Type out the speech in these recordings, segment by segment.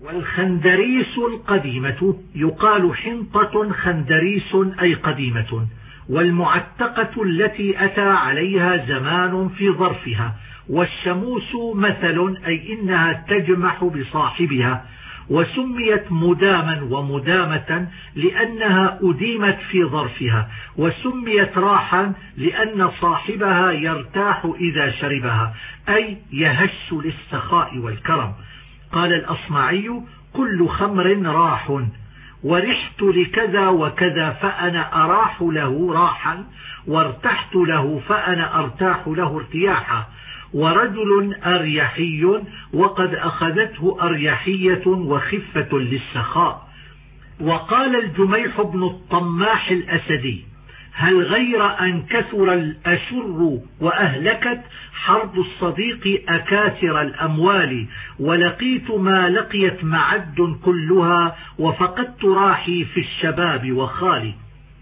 والخندريس القديمة يقال حنطة خندريس أي قديمة. والمعتقة التي أتى عليها زمان في ظرفها. والشموس مثل أي إنها تجمح بصاحبها. وسميت مداما ومدامة لأنها أديمت في ظرفها. وسميت راحا لأن صاحبها يرتاح إذا شربها أي يهش للسخاء والكرم. قال الأصمعي: كل خمر راح، ورحت لكذا وكذا فأنا أراح له راحا، وارتحت له فأنا أرتاح له ارتياحا. ورجل أريحي وقد أخذته أريحية وخفة للسخاء. وقال الجميح بن الطماح الأسدي: هل غير أن كثر الأشر وأهلكت حرب الصديق أكاثر الأموال، ولقيت ما لقيت معد كلها، وفقدت راحي في الشباب وخالي.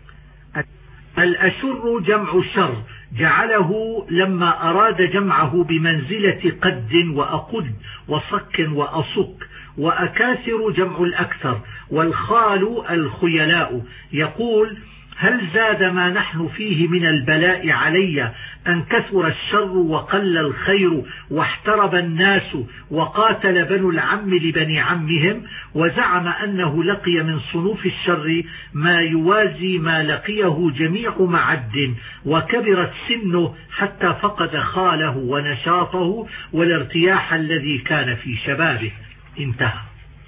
الأشر جمع شر، جعله لما أراد جمعه بمنزلة قد وأقد وصك وأصك. وأكاثر جمع الأكثر، والخال الخيلاء. يقول: هل زاد ما نحن فيه من البلاء علي أن كثر الشر وقل الخير، واحترب الناس وقاتل بنو العم لبني عمهم، وزعم أنه لقي من صنوف الشر ما يوازي ما لقيه جميع معد، وكبرت سنه حتى فقد خاله ونشاطه والارتياح الذي كان في شبابه. انتهى.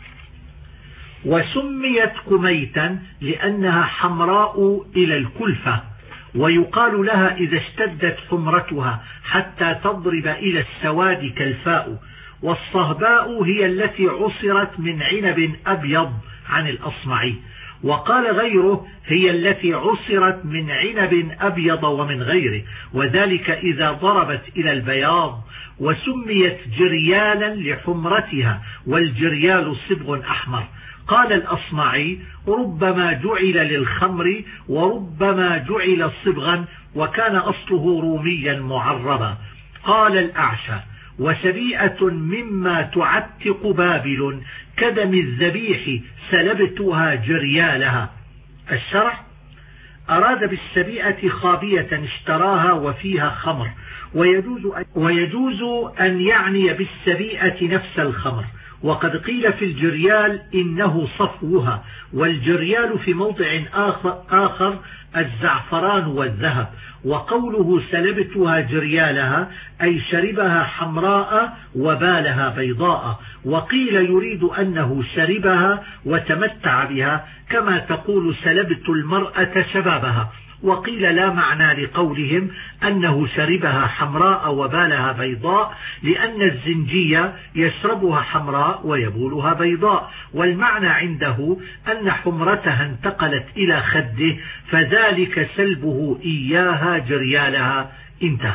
وسميت كميتا لأنها حمراء إلى الكلفة، ويقال لها إذا اشتدت حمرتها حتى تضرب إلى السواد كالفاء. والصهباء هي التي عصرت من عنب أبيض عن الأصمعي. وقال غيره: هي التي عصرت من عنب أبيض ومن غيره، وذلك إذا ضربت إلى البياض. وسميت جريالا لحمرتها، والجريال صبغ أحمر. قال الأصمعي: ربما جعل للخمر وربما جعل صبغا، وكان أصله روميا معربا. قال الأعشى: وسبيئة مما تعتق بابل، كدم الذبيح سلبتها جريالها. الشرح: أراد بالسبيئة خابية اشتراها وفيها خمر، ويجوز أن يعني بالسبيئة نفس الخمر. وقد قيل في الجريال إنه صفوها، والجريال في موضع آخر الزعفران والذهب. وقوله سلبتها جريالها أي شربها حمراء وبالها بيضاء. وقيل يريد أنه شربها وتمتع بها، كما تقول سلبت المرأة شبابها. وقيل لا معنى لقولهم أنه شربها حمراء وبالها بيضاء، لأن الزنجية يشربها حمراء ويبولها بيضاء، والمعنى عنده أن حمرتها انتقلت إلى خده، فذلك سلبه إياها جريالها. انتهى.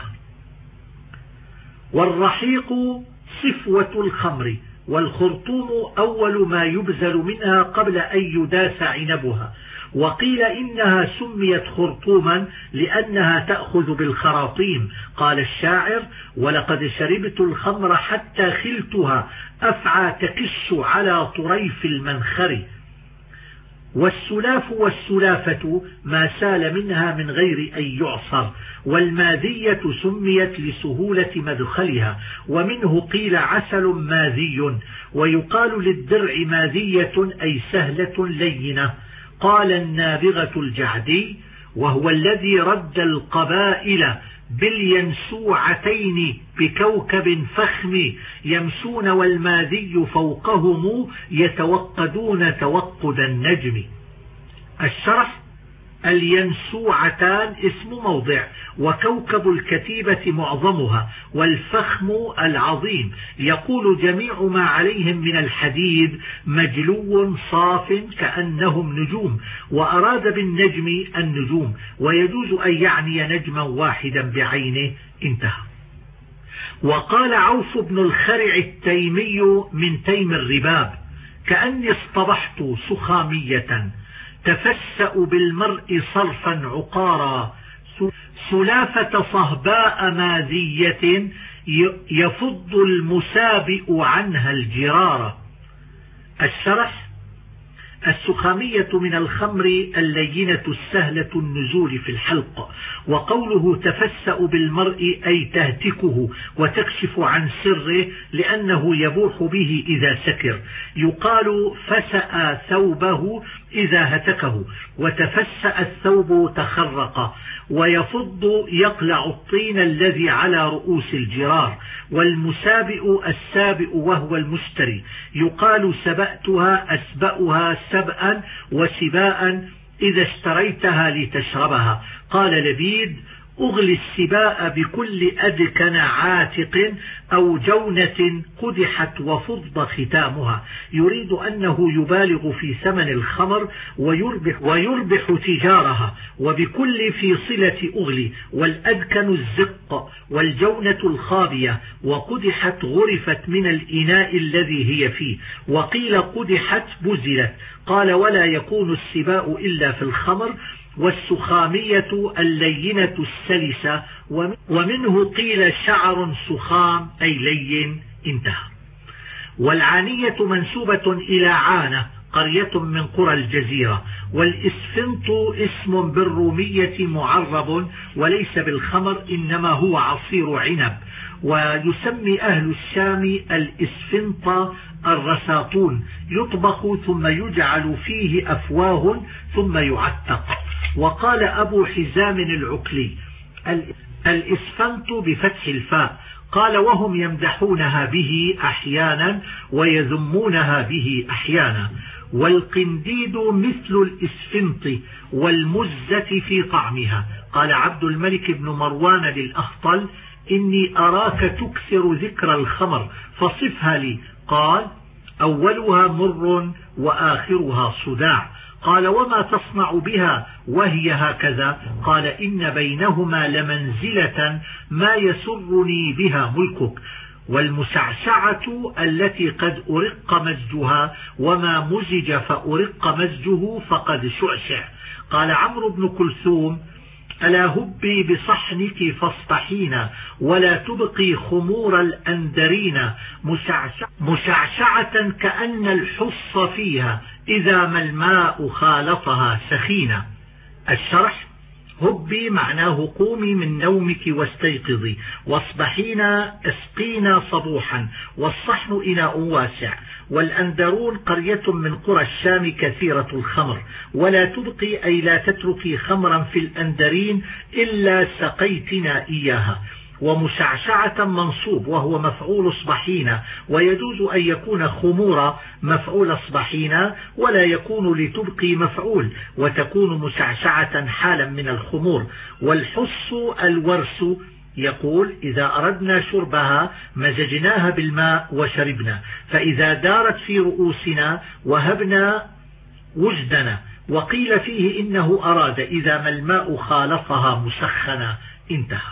والرحيق صفوة الخمر، والخرطوم أول ما يبذل منها قبل أن يداس عنبها. وقيل إنها سميت خرطوما لأنها تأخذ بالخراطيم. قال الشاعر: ولقد شربت الخمر حتى خلتها، أفعى تكش على طريف المنخر. والسلاف والسلافة ما سال منها من غير أن يعصر. والماذية سميت لسهولة مدخلها، ومنه قيل عسل ماذي. ويقال للدرع ماذية أي سهلة لينة. قال النابغة الجعدي: وهو الذي رد القبائل بالينسوعتين بكوكب فخم، يمسون والماذي فوقهم يتوقدون توقد النجم. الشرح: الينسوعتان اسم موضع، وكوكب الكتيبة معظمها، والفخم العظيم. يقول جميع ما عليهم من الحديد مجلو صاف كأنهم نجوم، وأراد بالنجم النجوم، ويجوز أن يعني نجما واحدا بعينه. انتهى. وقال عوف بن الخرع التيمي من تيم الرباب: كأني اصطبحت سخامية، تفسأ بالمرء صرفا عقارا، سلافة صهباء ماذية يفض المسابئ عنها الجرارة. الشرح: السخامية من الخمر اللينة السهلة النزول في الحلق. وقوله تفسأ بالمرء أي تهتكه وتكشف عن سره لأنه يبوح به إذا سكر. يقال فسأ ثوبه إذا هتكه، وتفسأ الثوب تخرق. ويفض يقلع الطين الذي على رؤوس الجرار. والمسابئ السابئ وهو المشتري. يقال سبأتها أسبأها سبأ وسباء إذا اشتريتها لتشربها. قال لبيد: أغلي السباء بكل أدكن عاتق أو جونة قدحت وفض ختامها، يريد أنه يبالغ في ثمن الخمر ويربح تجارها. وبكل في صلة أغلي. والأدكن الزق والجونة الخابية. وقدحت غرفت من الإناء الذي هي فيه. وقيل قدحت بزلت. قال: ولا يكون السباء إلا في الخمر. والسخامية اللينة السلسة. ومنه قيل شعر سخام أي لين. انتهى. والعانية منسوبة إلى عانة قرية من قرى الجزيرة. والإسفنط اسم بالرومية معرب وليس بالخمر، إنما هو عصير عنب. ويسمي أهل الشام الإسفنط الرساطون، يطبخ ثم يجعل فيه أفواه ثم يعتق. وقال أبو حزام العقلي: الإسفنط بفتح الفاء. قال: وهم يمدحونها به أحيانا ويذمونها به أحيانا. والقنديد مثل الإسفنط والمزة في طعمها. قال عبد الملك بن مروان للأخطل: إني أراك تكثر ذكر الخمر فصفها لي. قال: أولها مر وآخرها صداع. قال: وما تصنع بها وهي هكذا؟ قال: إن بينهما لمنزلة ما يسرني بها ملكك. والمسعسعة التي قد أرق مزجها، وما مزج فأرق مزجه فقد شعشع. قال عمرو بن كلثوم: ألا هبي بصحنك فاصطحينا ولا تبقي خمور الأندرين، مشعشعة كأن الحص فيها إذا ما الماء خالطها سخينة. الشرح: هبي معناه قومي من نومك واستيقظي، واصبحينا اسقينا صبوحا، والصحن إناء واسع. والأندرون قرية من قرى الشام كثيرة الخمر. ولا تبقي أي لا تتركي خمرا في الأندرين إلا سقيتنا إياها. ومشعشعة منصوب وهو مفعول اصبحينا، ويجوز أن يكون خمورا مفعول اصبحينا، ولا يكون لتبقي مفعول، وتكون مشعشعة حالا من الخمور. والحص الورس، يقول: إذا أردنا شربها مزجناها بالماء وشربنا، فإذا دارت في رؤوسنا وهبنا وجدنا. وقيل فيه إنه أراد إذا ما الماء خالطها مسخنا. انتهى.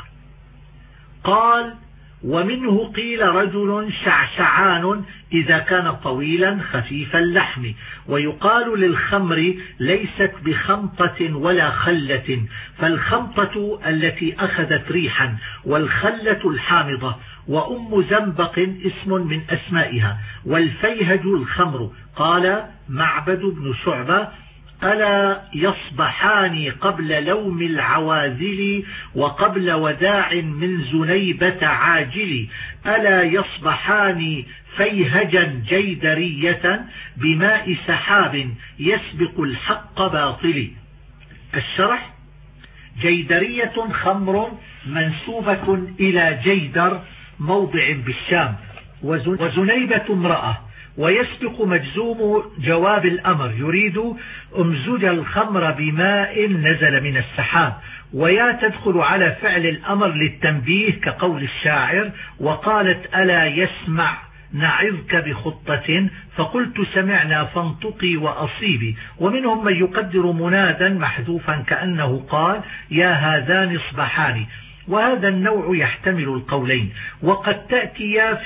قال: ومنه قيل رجل شعشعان إذا كان طويلا خفيف اللحم. ويقال للخمر ليست بخمطة ولا خلة، فالخمطة التي أخذت ريحا، والخلة الحامضة. وأم زنبق اسم من أسمائها. والفيهج الخمر. قال معبد بن شعبة: ألا يصبحان قبل لوم العواذل وقبل وداع من زنيبة عاجل، ألا يصبحان فيهجا جيدرية بماء سحاب يسبق الحق باطل. الشرح: جيدرية خمر منسوبة إلى جيدر موضع بالشام، وزنيبة امرأة. ويسبق مجزوم جواب الأمر يريد امزج الخمر بماء نزل من السحاب. ويا تدخل على فعل الأمر للتنبيه كقول الشاعر: وقالت ألا يسمع نعظك بخطة فقلت سمعنا فانطقي وأصيبي. ومنهم من يقدر منادا محذوفا كأنه قال: يا هذان اصبحان. وهذا النوع يحتمل القولين، وقد تأتي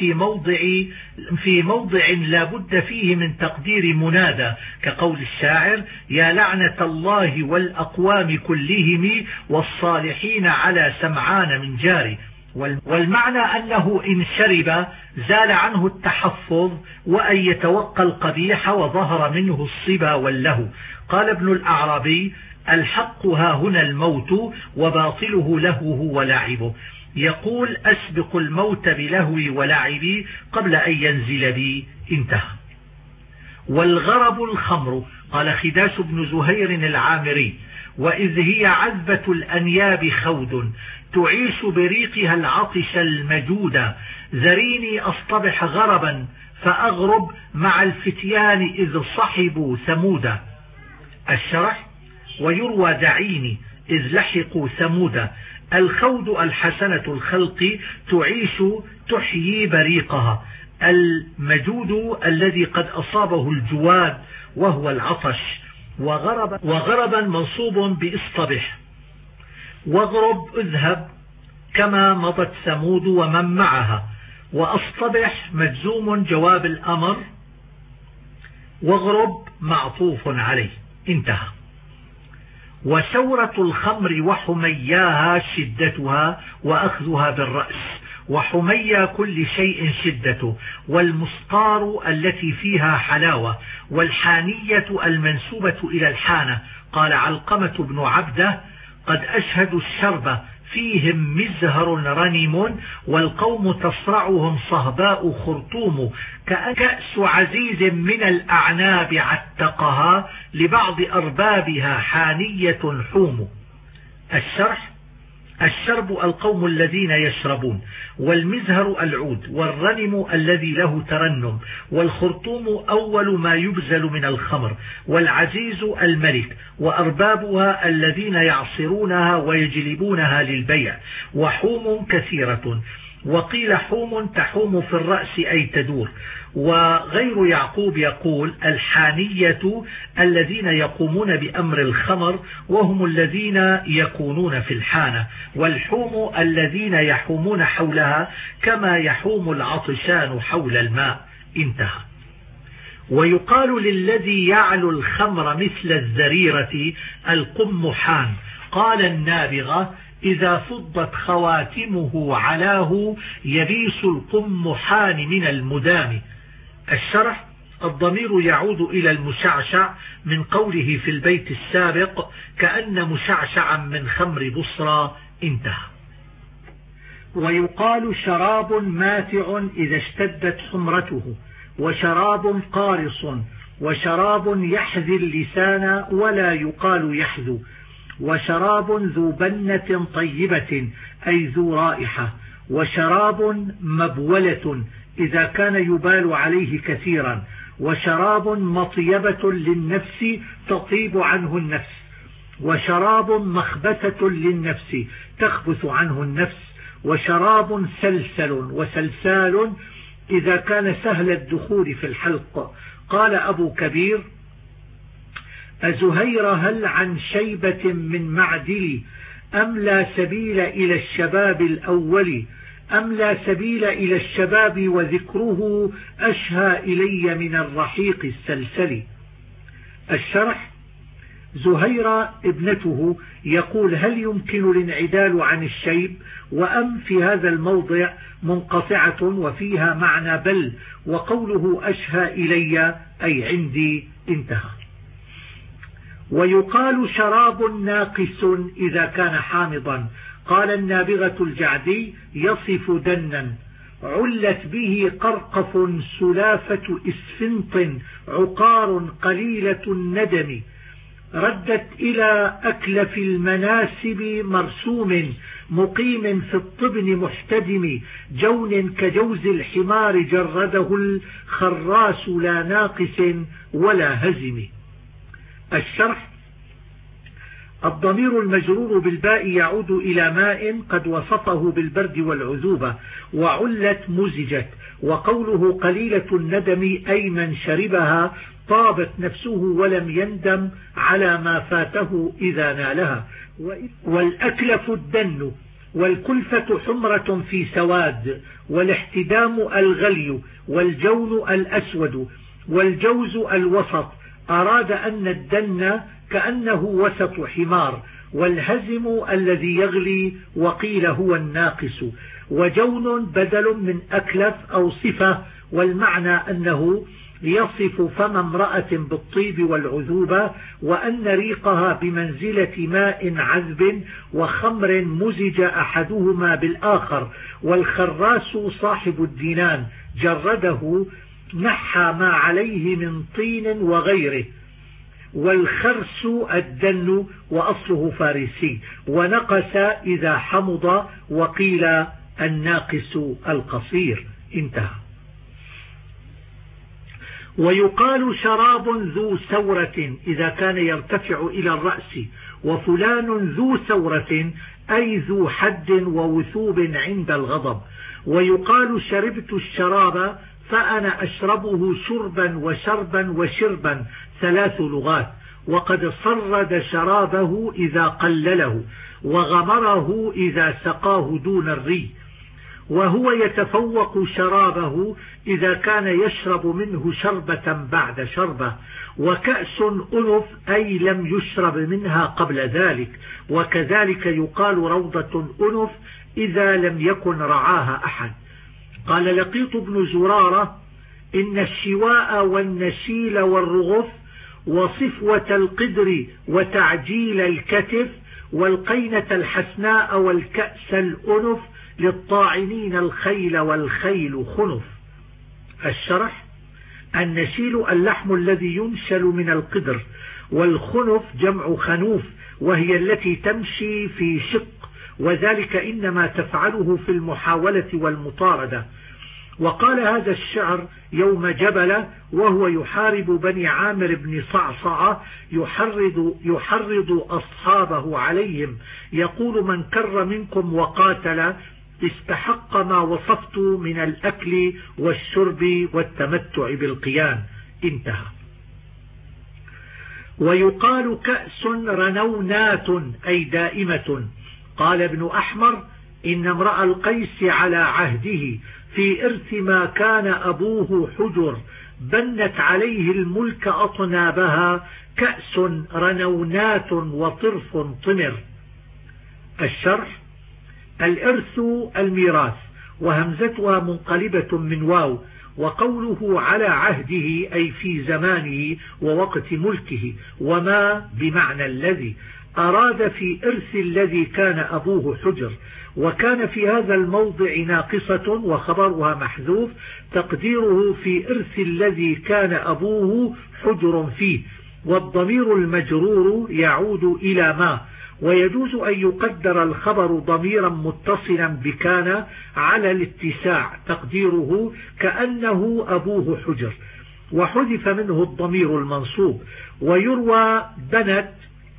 في موضع لا بد فيه من تقدير منادى كقول الشاعر: يا لعنة الله والأقوام كلهم والصالحين على سمعان من جاري. والمعنى أنه إن شرب زال عنه التحفظ وأن يتوقى القبيح وظهر منه الصبا واللهو. قال ابن الأعرابي: الحق ها هنا الموت وباطله لهوه ولعبه. يقول: أسبق الموت بلهوي ولعبي قبل أن ينزل بي. انتهى. والغرب الخمر. قال خداش بن زهير العامري: وإذ هي عذبة الأنياب خود تعيش بريقها العطش المجود، ذريني أصطبح غربا فأغرب مع الفتيان إذ صحبوا ثمودا. الشرح: ويروى دعيني إذ لحقوا ثمودا. الخود الحسنة الخلق تعيش تحيي بريقها. المجود الذي قد أصابه الجواد وهو العطش. وغربا منصوب بإصطبح. واغرب اذهب كما مضت ثمود ومن معها. وأصطبح مجزوم جواب الأمر، واغرب معطوف عليه. انتهى. وثورة الخمر وحمياها شدتها وأخذها بالرأس، وحميا كل شيء شدته، والمسطار التي فيها حلاوة، والحانية المنسوبة إلى الحانة. قال علقمة بن عبده: قد أشهدوا الشرب فيهم مزهر رنم، والقوم تصرعهم صهباء خرطوم، كأس عزيز من الأعناب عتقها، لبعض أربابها حانية حوم. الشرح: الشرب القوم الذين يشربون، والمزهر العود، والرنم الذي له ترنم، والخرطوم أول ما يبزل من الخمر، والعزيز الملك، وأربابها الذين يعصرونها ويجلبونها للبيع، وحوم كثيرة. وقيل حوم تحوم في الرأس أي تدور. وغير يعقوب يقول: الحانية الذين يقومون بأمر الخمر وهم الذين يكونون في الحانة، والحوم الذين يحومون حولها كما يحوم العطشان حول الماء. انتهى. ويقال للذي يعلو الخمر مثل الزريرة القمحان. قال النابغة: إذا فضت خواتمه علاه يبيس القمحان من المدام. الشرح: الضمير يعود إلى المشعشع من قوله في البيت السابق: كأن مشعشعا من خمر بصرى. انتهى. ويقال شراب ماتع إذا اشتدت حمرته، وشراب قارص، وشراب يحذي اللسان ولا يقال يحذو، وشراب ذو بنة طيبة أي ذو رائحة، وشراب مبولة إذا كان يبال عليه كثيرا، وشراب مطيبة للنفس تطيب عنه النفس، وشراب مخبثة للنفس تخبث عنه النفس، وشراب سلسل وسلسال إذا كان سهل الدخول في الحلق. قال أبو كبير: أزهير هل عن شيبة من معدل، أم لا سبيل إلى الشباب الأول، أم لا سبيل إلى الشباب وذكره أشهى إلي من الرحيق السلسل. الشرح: زهيرة ابنته يقول: هل يمكن الانعدال عن الشيب؟ وأم في هذا الموضع منقطعة وفيها معنى بل، وقوله أشهى إلي أي عندي. انتهى. ويقال شراب ناقص إذا كان حامضا. قال النابغة الجعدي: يصف دنا علت به قرقف سلافة إسفنط عقار قليلة الندم، ردت إلى أكلف المناسب مرسوم، مقيم في الطبن محتدم، جون كجوز الحمار جرده الخراس لا ناقص ولا هزم. الشرح: الضمير المجرور بالباء يعود إلى ماء قد وصفه بالبرد والعذوبة، وعلت مزجت. وقوله قليلة الندم أي من شربها طابت نفسه ولم يندم على ما فاته إذا نالها. والأكلف الدن، والكلفة حمرة في سواد، والاحتدام الغلي، والجون الأسود، والجوز الوسط. أراد أن الدن كأنه وسط حمار، والهزم الذي يغلي، وقيل هو الناقص. وجون بدل من أكلف أو صفة، والمعنى أنه يصف فم امرأة بالطيب والعذوبة، وأن ريقها بمنزلة ماء عذب وخمر مزج أحدهما بالآخر. والخراس صاحب الدينان جرده نحى ما عليه من طين وغيره. والخرس الدن وأصله فارسي، ونقص إذا حمض، وقيل الناقص القصير. انتهى. ويقال شراب ذو سورة إذا كان يرتفع إلى الرأس، وفلان ذو سورة أي ذو حد ووثوب عند الغضب. ويقال شربت الشراب فأنا أشربه شربا وشربا وشربا، 3 لغات. وقد صرد شرابه إذا قلله، وغمره إذا سقاه دون الري. وهو يتفوق شرابه إذا كان يشرب منه شربة بعد شربة. وكأس أنف أي لم يشرب منها قبل ذلك. وكذلك يقال روضة أنف إذا لم يكن رعاها أحد. قال لقيط بن زرارة: إن الشواء والنشيل والرغف وصفوة القدر وتعجيل الكتف والقينة الحسناء والكأس الأنف للطاعنين الخيل والخيل خنف. الشرح: النشيل اللحم الذي ينشل من القدر، والخنف جمع خنوف وهي التي تمشي في شق، وذلك إنما تفعله في المحاولة والمطاردة. وقال هذا الشعر يوم جبل وهو يحارب بني عامر بن صعصعة، يحرض أصحابه عليهم، يقول: من كر منكم وقاتل استحق ما وصفت من الأكل والشرب والتمتع بالقيان. انتهى. ويقال كأس رنونات أي دائمة. قال ابن أحمر: إن امرأ القيس على عهده في إرث ما كان أبوه حجر بنت عليه الملك أطنابها، كأس رنونات وطرف طمر. الشرح: الإرث الميراث، وهمزتها منقلبة من واو، وقوله على عهده أي في زمانه ووقت ملكه، وما بمعنى الذي أراد في إرث الذي كان أبوه حجر. وكان في هذا الموضع ناقصة وخبرها محذوف، تقديره في إرث الذي كان أبوه حجر فيه، والضمير المجرور يعود إلى ما. ويجوز أن يقدر الخبر ضميرا متصلا بكان على الاتساع، تقديره كأنه أبوه حجر، وحذف منه الضمير المنصوب. ويروى بنت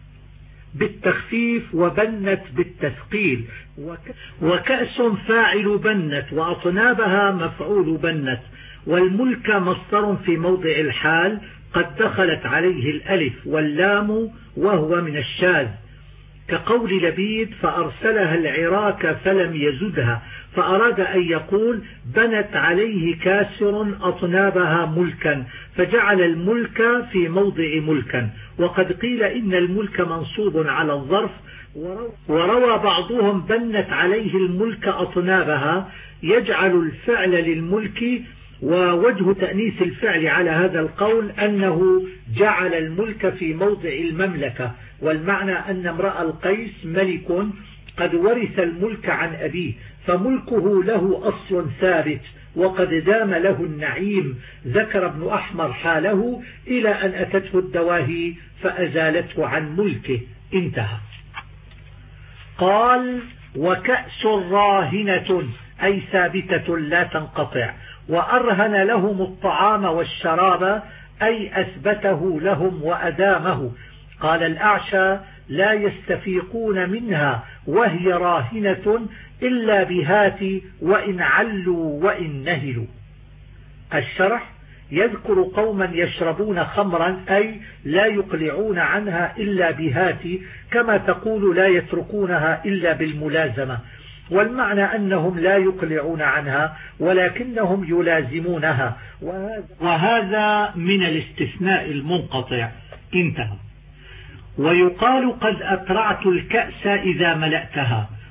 بالتخفيف وبنت بالتثقيل. وكأس فاعل بنت، وأطنابها مفعول بنت. والملك مصدر في موضع الحال قد دخلت عليه الألف واللام وهو من الشاذ، كقول لبيد: فأرسلها العراك فلم يزدها، فأراد أن يقول: بنت عليه كاسر أطنابها ملكا، فجعل الملك في موضع ملكا. وقد قيل إن الملك منصوب على الظرف. وروى بعضهم: بنت عليه الملك أطنابها، يجعل الفعل للملك. ووجه تأنيث الفعل على هذا القول أنه جعل الملك في موضع المملكة، والمعنى أن امرأ القيس ملك قد ورث الملك عن أبيه، فملكه له أصل ثابت وقد دام له النعيم. ذكر ابن أحمر حاله إلى أن أتته الدواهي فأزالته عن ملكه. انتهى. قال: وكأس راهنة أي ثابتة لا تنقطع. وأرهن لهم الطعام والشراب أي أثبته لهم وأدامه. قال الأعشى: لا يستفيقون منها وهي راهنة إلا بهات وإن علوا وإن نهلوا. الشرح: يذكر قوما يشربون خمرا أي لا يقلعون عنها إلا بهات، كما تقول لا يتركونها إلا بالملازمة. والمعنى أنهم لا يقلعون عنها ولكنهم يلازمونها، وهذا من الاستثناء المنقطع. انتهى. ويقال: قد أترعت الكأس إذا ملأتها،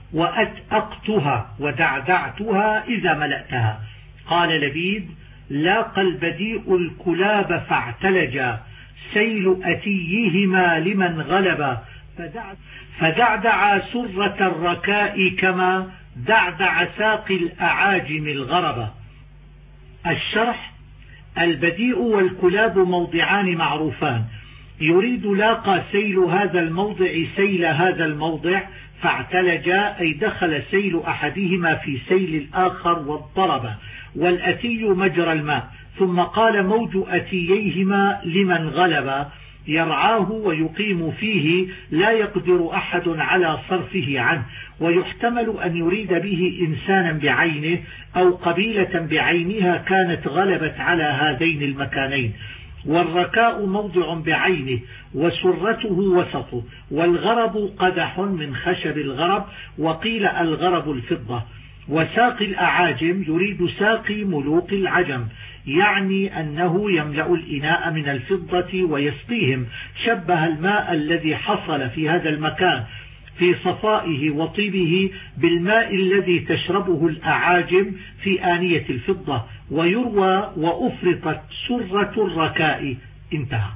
وأتأقتها ودعدعتها إذا ملأتها. قال لبيد: لاقى البديء الكلاب فاعتلجا، سيل أتيهما لمن غلبا، فدعدع سرة الركاء كما دعدع ساقي الأعاجم الغربا. الشرح: البديء والكلاب موضعان معروفان، يريد لاقى سيل هذا الموضع سيل هذا الموضع فاعتلجا، أي دخل سيل أحدهما في سيل الآخر واضطرب، والأتي مجرى الماء. ثم قال: موج أتييهما لمن غلب، يرعاه ويقيم فيه، لا يقدر أحد على صرفه عنه. ويحتمل أن يريد به إنسانا بعينه أو قبيلة بعينها كانت غلبت على هذين المكانين. والركاء موضع بعينه، وسرته وسطه، والغرب قدح من خشب الغرب، وقيل الغرب الفضة. وساقي الأعاجم يريد ساقي ملوك العجم، يعني أنه يملأ الإناء من الفضة ويسقيهم. شبه الماء الذي حصل في هذا المكان في صفائه وطيبه بالماء الذي تشربه الأعاجم في آنية الفضة. ويروى: وأفرطت سرة الركاء. انتهى.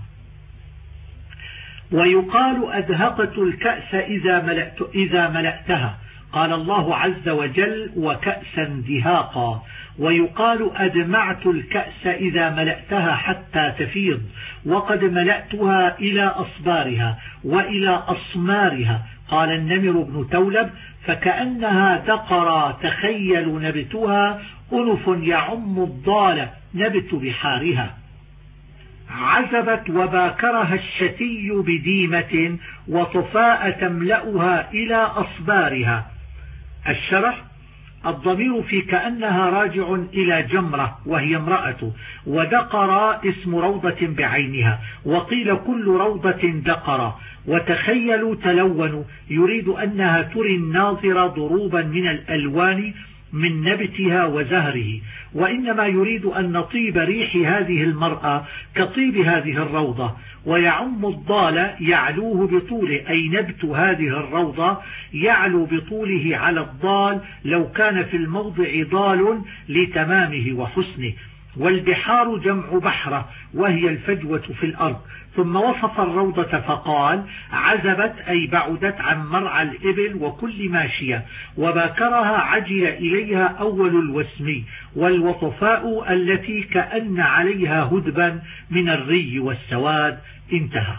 ويقال: أدهقت الكأس إذا ملأتها، قال الله عز وجل: وكأسا دهاقا. ويقال: أدمعت الكأس إذا ملأتها حتى تفيض، وقد ملأتها إلى أصبارها وإلى أصمارها. قال النمر بن تولب: فكأنها دقرا تخيل نبتها، أنف يعم الضال نبت بحارها. عزبت وباكرها الشتي بديمة، وطفاء تملأها إلى أصبارها. الشرح: الضمير في كأنها راجع إلى جمرة وهي امرأة، ودقر اسم روضة بعينها، وقيل كل روضة دقر. وتخيلوا تلونوا، يريد أنها تري الناظر ضروبا من الألوان من نبتها وزهره، وإنما يريد أن طيب ريح هذه المرأة كطيب هذه الروضة. ويعم الضال يعلوه بطوله، أي نبت هذه الروضة يعلو بطوله على الضال لو كان في الموضع ضال لتمامه وحسنه. والبحار جمع بحرة، وهي الفجوة في الأرض. ثم وصف الروضة فقال: عزبت أي بعدت عن مرعى الإبل وكل ماشية، وباكرها عجي إليها أول الوسمي، والوطفاء التي كأن عليها هدبا من الري والسواد. انتهى.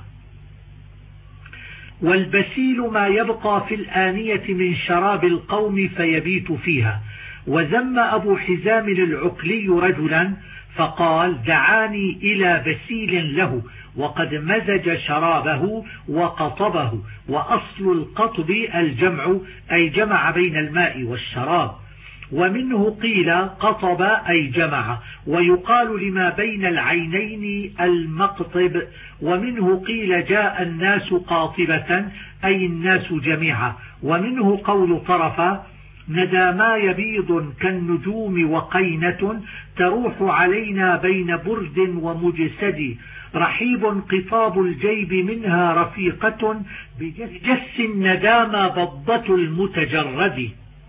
والبسيل ما يبقى في الآنية من شراب القوم فيبيت فيها. وذم أبو حزام العقلي رجلا فقال: دعاني إلى بسيل له، وقد مزج شرابه وقطبه. وأصل القطب الجمع، أي جمع بين الماء والشراب. ومنه قيل قطب أي جمع، ويقال لما بين العينين المقطب. ومنه قيل جاء الناس قاطبة أي الناس جميعا. ومنه قول طرفة: ندى ما يبيض كالنجوم وقينة، تروح علينا بين برد ومجسد، رحيب قطاب الجيب منها رفيقة، بجس الندامى بضة المتجرد.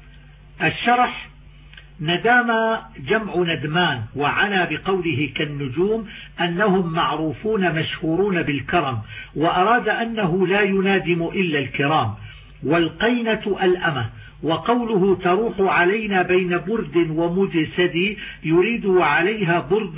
الشرح: ندامى جمع ندمان، وعنى بقوله كالنجوم أنهم معروفون مشهورون بالكرم، وأراد أنه لا ينادم إلا الكرام. والقينة الأمة. وقوله تروح علينا بين برد ومجسد يريد عليها برد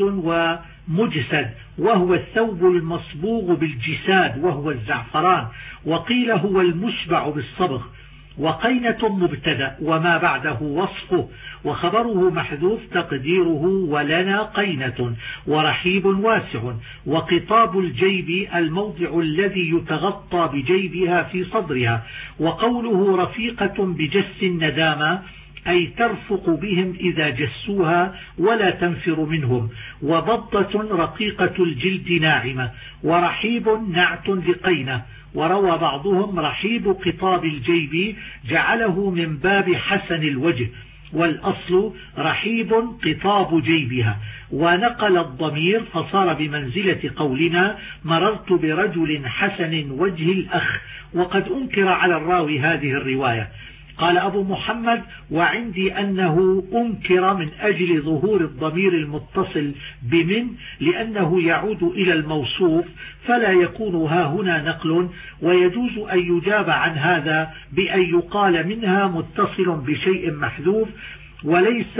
ومجسد، وهو الثوب المصبوغ بالجساد وهو الزعفران، وقيل هو المشبع بالصبغ. وقينة مبتدأ وما بعده وصفه، وخبره محذوف تقديره ولنا قينة. ورحيب واسع. وقطاب الجيب الموضع الذي يتغطى بجيبها في صدرها. وقوله رفيقة بجس الندامة أي ترفق بهم إذا جسوها ولا تنفر منهم. وبضة رقيقة الجلد ناعمة. ورحيب نعت لقينة. وروى بعضهم رحيب قطاب الجيب جعله من باب حسن الوجه، والأصل رحيب قطاب جيبها. ونقل الضمير فصار بمنزلة قولنا مررت برجل حسن وجه الأخ، وقد أنكر على الراوي هذه الرواية. قال أبو محمد: وعندي أنه أنكر من أجل ظهور الضمير المتصل بمن، لأنه يعود إلى الموصوف فلا يكون ها هنا نقل، ويجوز أن يجاب عن هذا بأن يقال منها متصل بشيء محذوف وليس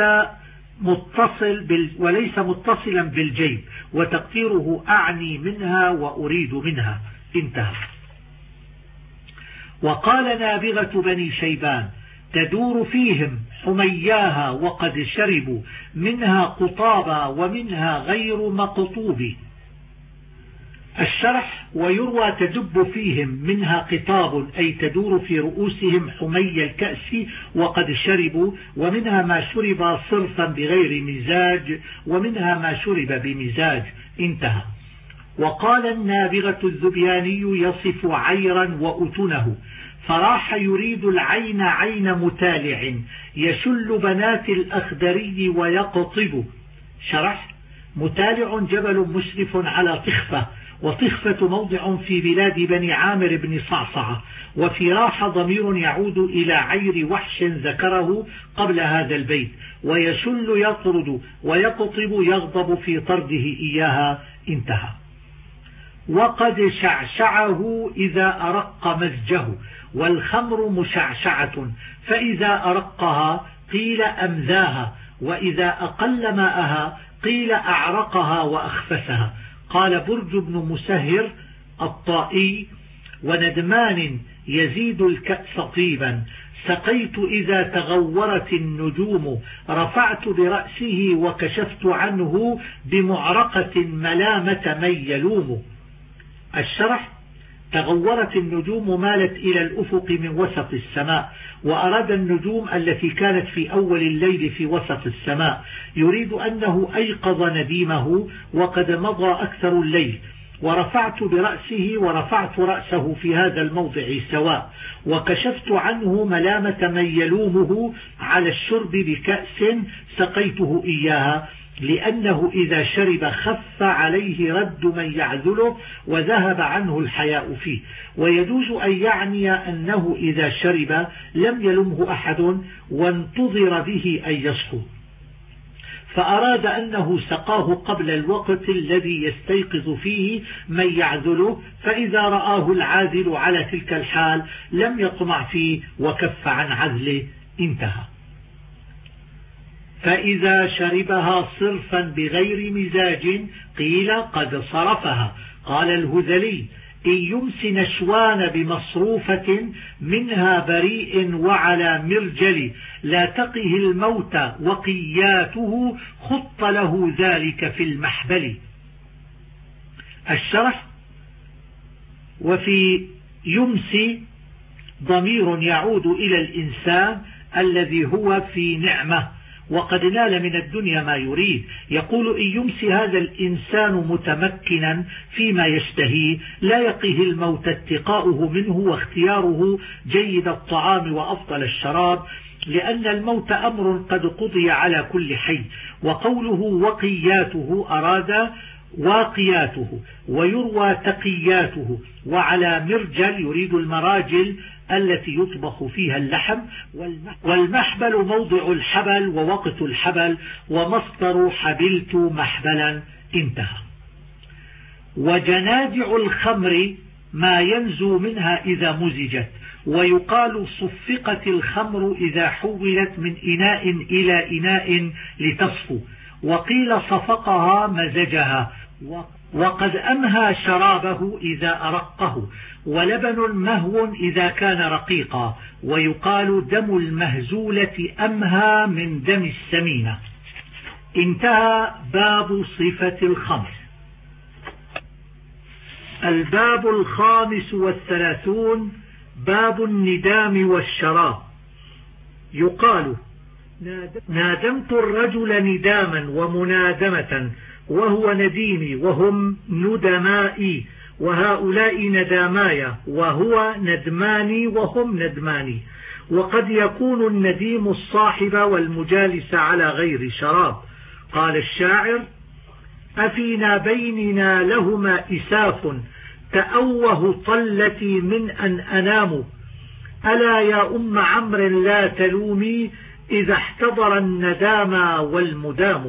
متصلا بالجيب، وتقديره أعني منها وأريد منها. انتهى. وقال نابغة بني شيبان: تدور فيهم حمياها وقد شربوا منها قطابا ومنها غير مقطوب. الشرح: ويروى تدب فيهم منها قطاب، أي تدور في رؤوسهم حمي الكأس وقد شربوا، ومنها ما شرب صرفا بغير مزاج، ومنها ما شرب بمزاج. انتهى. وقال النابغة الذبياني يصف عيرا وأتنه: فراح يريد العين عين متالع يشل بنات الأخدري ويقطب. شرح: متالع جبل مشرف على طخفة، وطخفة موضع في بلاد بني عامر بن صعصعة، وفي راح ضمير يعود إلى عير وحش ذكره قبل هذا البيت، ويشل يطرد ويقطب يغضب في طرده إياها. انتهى. وقد شعشعه إذا أرق مزجه، والخمر مشعشعة، فإذا أرقها قيل أمذاها، وإذا أقل ماءها قيل أعرقها وأخفسها. قال برج بن مسهر الطائي: وندمان يزيد الكأس طيبا، سقيت إذا تغورت النجوم، رفعت برأسه وكشفت عنه بمعرقة ملامة من يلوم. الشرح: تغورت النجوم مالت إلى الأفق من وسط السماء، وأراد النجوم التي كانت في أول الليل في وسط السماء، يريد أنه أيقظ نديمه وقد مضى أكثر الليل. ورفعت برأسه، ورفعت رأسه في هذا الموضع سواء، وكشفت عنه ملامة من يلومه على الشرب بكأس سقيته إياها، لأنه إذا شرب خف عليه رد من يعذله وذهب عنه الحياء فيه. ويجوز أن يعني أنه إذا شرب لم يلمه أحد وانتظر به أن يصحو، فأراد أنه سقاه قبل الوقت الذي يستيقظ فيه من يعذله، فإذا رآه العاذل على تلك الحال لم يطمع فيه وكف عن عذله. انتهى. فإذا شربها صرفا بغير مزاج قيل قد صرفها. قال الهذلي: إن يمس نشوان بمصروفة منها بريء وعلى مرجل، لا تقه الموت وقياته، خط له ذلك في المحبل. الشرح: وفي يمس ضمير يعود إلى الإنسان الذي هو في نعمة وقد نال من الدنيا ما يريد. يقول: إن يمس هذا الإنسان متمكنا فيما يشتهيه، لا يقيه الموت اتقاؤه منه واختياره جيد الطعام وأفضل الشراب، لأن الموت أمر قد قضي على كل حي. وقوله وقياته أراد واقياته، ويروى تقياته. وعلى مرجل يريد المراجل التي يطبخ فيها اللحم. والمحبل موضع الحبل ووقت الحبل، ومصدر حبلت محبلا. انتهى. وجنادع الخمر ما ينزو منها إذا مزجت، ويقال صفقت الخمر إذا حولت من إناء إلى إناء لتصفو، وقيل صفقها مزجها، وقد أمهى شرابه إذا أرقه. ولبن مهو إذا كان رقيقا، ويقال دم المهزولة أمهى من دم السمينة. انتهى باب صفة الخمر. الباب 35 باب الندام والشراب. يقال: نادمت الرجل نداما ومنادمة، وهو نديمي وهم ندمائي، وهؤلاء نداماي، وهو ندماني وهم ندماني. وقد يكون النديم الصاحب والمجالس على غير شراب. قال الشاعر: أفينا بيننا لهما إساف، تأوه طلتي من أن أنام، ألا يا أم عمرو لا تلومي إذا احتضر الندام والمدام.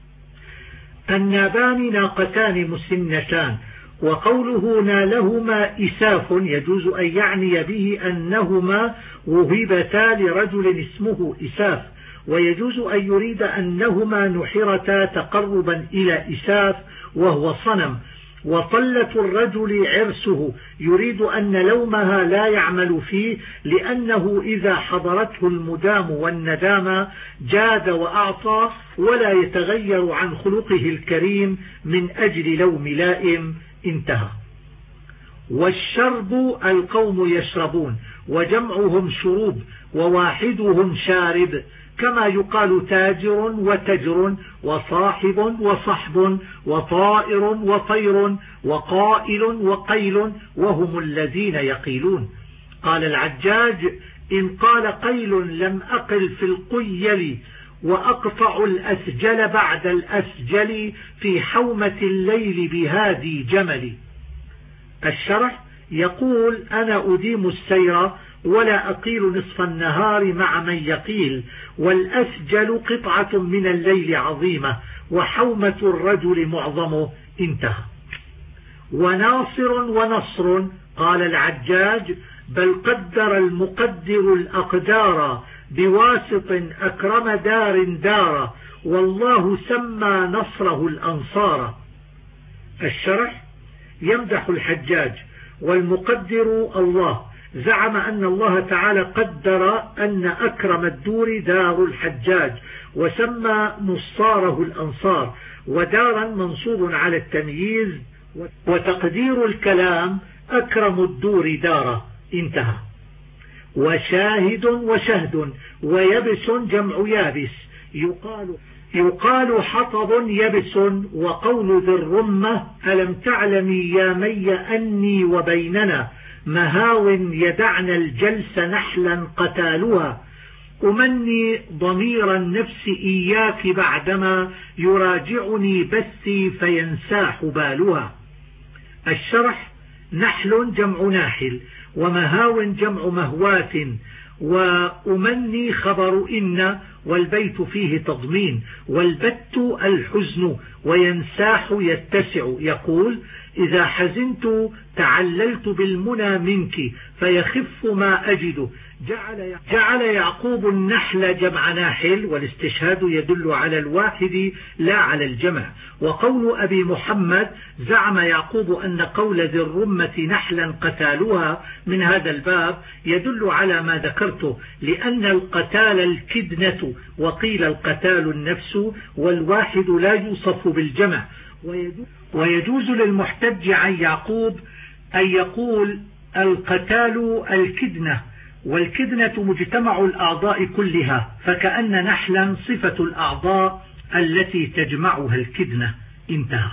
النابان ناقتان مسنتان. وقوله نالهما إساف يجوز أن يعني به أنهما وهبتا لرجل اسمه إساف، ويجوز أن يريد أنهما نحرتا تقربا إلى إساف وهو صنم. وطلة الرجل عرسه يريد أن لومها لا يعمل فيه، لأنه إذا حضرته المدام والندام جاد وأعطى ولا يتغير عن خلقه الكريم من أجل لوم لائم. انتهى. والشرب القوم يشربون، وجمعهم شروب، وواحدهم شارب، كما يقال تاجر وتجر، وصاحب وصحب، وطائر وطير، وقائل وقيل، وهم الذين يقيلون. قال العجاج: إن قال قيل لم أقل في القيل، وأقطع الأسجل بعد الأسجل، في حومة الليل بهادي جملي. الشرح يقول: أنا أديم السير ولا أقيل نصف النهار مع من يقيل، والأسجل قطعة من الليل عظيمة، وحومة الرجل معظمه. انتهى. وناصر ونصر. قال العجاج: بل قدر المقدر الأقدار، بواسط أكرم دار دارا، والله سمى نصره الأنصار. الشرح يمدح الحجاج: والمقدر الله، زعم أن الله تعالى قدر أن أكرم الدور دار الحجاج، وسمى نصاره الأنصار، ودارا منصوب على التمييز، وتقدير الكلام أكرم الدور دارا. انتهى. وشاهد وشهد، ويبس جمع يابس، يقال حطب يبس. وقول ذي الرمة: ألم تعلمي يا مي أني وبيننا مهاو يدعن الجلس نحلا قتالها، أمني ضمير النفس إياك بعدما يراجعني بثي فينساح بالها. الشرح: نحل جمع ناحل، ومهاو جمع مهوات، وأمني خبر إن، والبيت فيه تضمين، والبت الحزن، وينساح يتسع. يقول: إذا حزنت تعللت بالمنى منك، فيخف ما أجد. جعل يعقوب النحل جمع ناحل، والاستشهاد يدل على الواحد لا على الجمع. وقول أبي محمد: زعم يعقوب أن قول ذي الرمة نحلا قتالها من هذا الباب، يدل على ما ذكرته، لأن القتال الكدنة، وقيل القتال النفس، والواحد لا يوصف بالجمع. ويجوز للمحتج عن يعقوب أن يقول: القتال الكدنة، والكدنة مجتمع الأعضاء كلها، فكأن نحلا صفة الأعضاء التي تجمعها الكدنة. انتهى.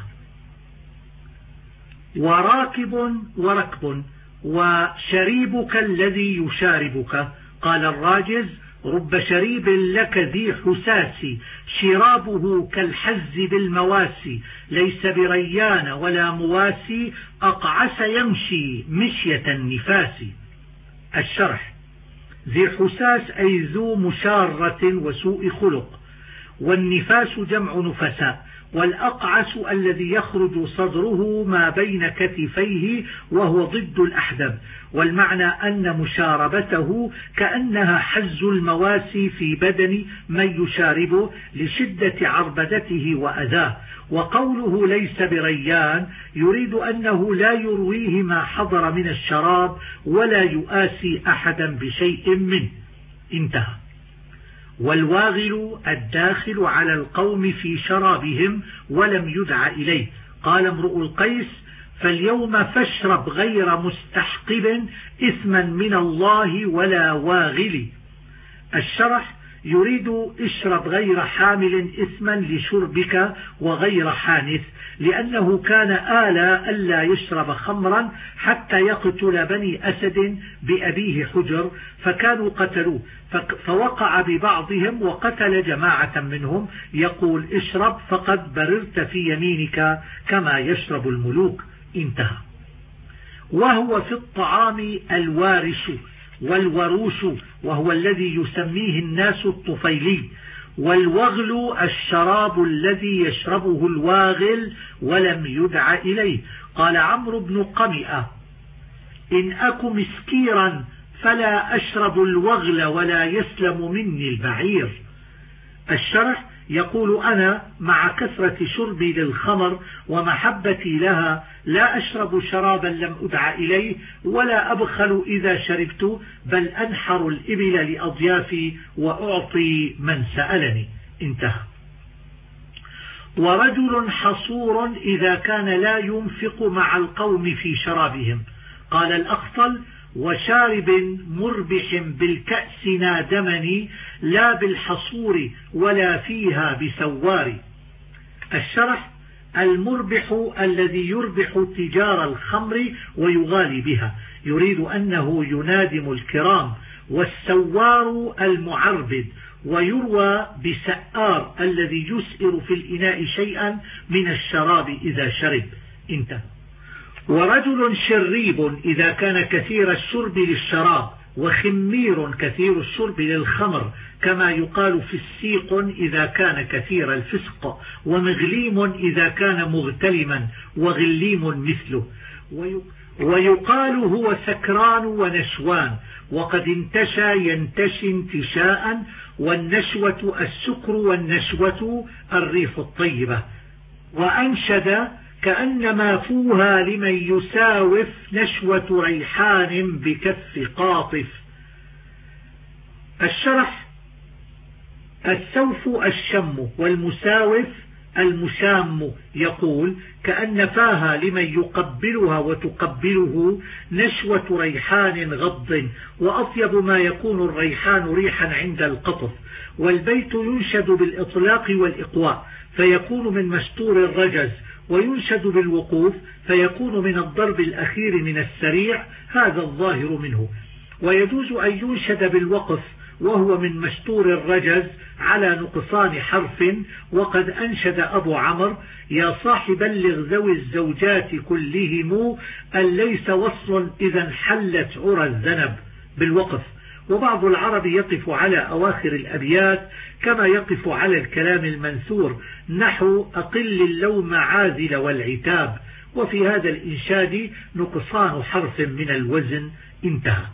وراكب وركب، وشريبك الذي يشاربك. قال الراجز: رب شريب لك ذي حساس، شرابه كالحز بالمواسي، ليس بريان ولا مواسي، أقعس يمشي مشية النفاس. الشرح: ذي حساس أي ذو مشارة وسوء خلق، والنفاس جمع نفساء، والأقعس الذي يخرج صدره ما بين كتفيه وهو ضد الأحدب. والمعنى أن مشاربته كأنها حز المواسي في بدن من يشاربه لشدة عربدته وأذاه. وقوله ليس بريان يريد أنه لا يرويه ما حضر من الشراب، ولا يؤاسي أحدا بشيء منه. انتهى. والواغل الداخل على القوم في شرابهم ولم يدع إليه. قال امرؤ القيس: فاليوم فاشرب غير مستحقب إثما من الله ولا واغل. الشرح: يريد اشرب غير حامل إثما لشربك وغير حانث، لأنه كان آلى ألا يشرب خمرا حتى يقتل بني أسد بأبيه حجر، فكانوا قتلوه، فوقع ببعضهم وقتل جماعة منهم. يقول: اشرب فقد بررت في يمينك كما يشرب الملوك. انتهى. وهو في الطعام الوارش، والوروش وهو الذي يسميه الناس الطفيلي، والوغل الشراب الذي يشربه الواغل ولم يدع إليه. قال عمرو بن قمئة: إن أك مسكيرا فلا أشرب الوغل ولا يسلم مني البعير. الشرح يقول: أنا مع كثرة شربي للخمر ومحبتي لها لا أشرب شرابا لم أدع إليه، ولا أبخل إذا شربت، بل أنحر الإبل لأضيافي وأعطي من سألني. انتهى. ورجل حصور إذا كان لا ينفق مع القوم في شرابهم. قال الأخطل: وشارب مربح بالكأس نادمني، لا بالحصور ولا فيها بسوار. الشرح: المربح الذي يربح تجار الخمر ويغالي بها، يريد أنه ينادم الكرام. والسوار المعربد، ويروى بسآر الذي يسئر في الإناء شيئا من الشراب إذا شرب. انتهى. ورجل شريب إذا كان كثير الشرب للشراب، وخمير كثير الشرب للخمر، كما يقال في السيق إذا كان كثير الفسق، ومغليم إذا كان مغتلما، وغليم مثله. ويقال هو سكران ونشوان، وقد انتشى ينتشي انتشاء، والنشوة السكر والنشوة الريح الطيبة. وأنشد: كأنما فوها لمن يساوف نشوة ريحان بكف قاطف. الشرح: السوف الشم، والمساوف المشام. يقول: كأن فاها لمن يقبلها وتقبله نشوة ريحان غض، وأطيب ما يكون الريحان ريحا عند القطف. والبيت ينشد بالإطلاق والإقواء فيكون من مستور الرجز، وينشد بالوقوف فيكون من الضرب الأخير من السريع، هذا الظاهر منه. ويجوز أن ينشد بالوقف وهو من مستور الرجز على نقصان حرف. وقد أنشد أبو عمرو: يا صاحب بلغ ذوي الزوجات كلهم أن ليس وصل إذا حلت عرى الذنب، بالوقف. وبعض العرب يقف على أواخر الأبيات كما يقف على الكلام المنثور، نحو أقل اللوم عاذل والعتاب. وفي هذا الإنشاد نقصان حرف من الوزن. انتهى.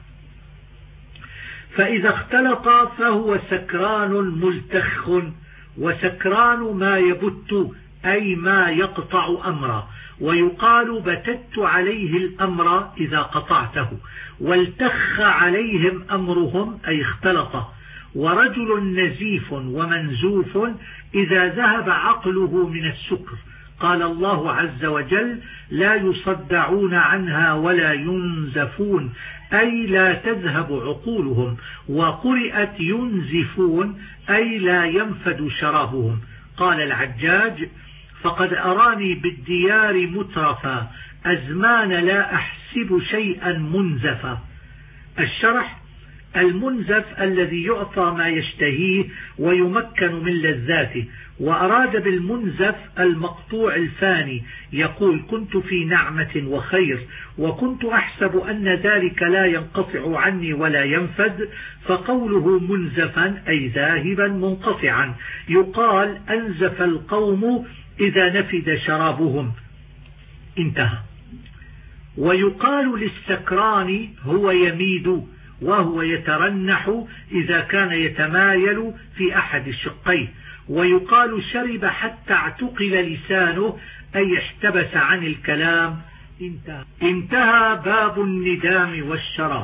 فإذا اختلط فهو سكران ملتخ، وسكران ما يبت أي ما يقطع أمرا. ويقال: بتت عليه الأمر إذا قطعته، والتخ عليهم أمرهم أي اختلط. ورجل نزيف ومنزوف إذا ذهب عقله من السكر. قال الله عز وجل: لا يصدعون عنها ولا ينزفون، أي لا تذهب عقولهم. وقرئت ينزفون أي لا ينفد شرابهم. قال العجاج: فقد أراني بالديار مترفا، أزمان لا أحسب شيئا منزفا. الشرح: المنزف الذي يعطى ما يشتهيه ويمكن من لذاته. وأراد بالمنزف المقطوع الفاني، يقول: كنت في نعمة وخير، وكنت أحسب أن ذلك لا ينقطع عني ولا ينفد. فقوله منزفا أي ذاهبا منقطعا. يقال: أنزف القوم إذا نفد شرابهم. انتهى. ويقال للسكران هو يميد، وهو يترنح إذا كان يتمايل في أحد الشقين. ويقال: شرب حتى اعتقل لسانه أي احتبس عن الكلام. انتهى باب الندام والشراب.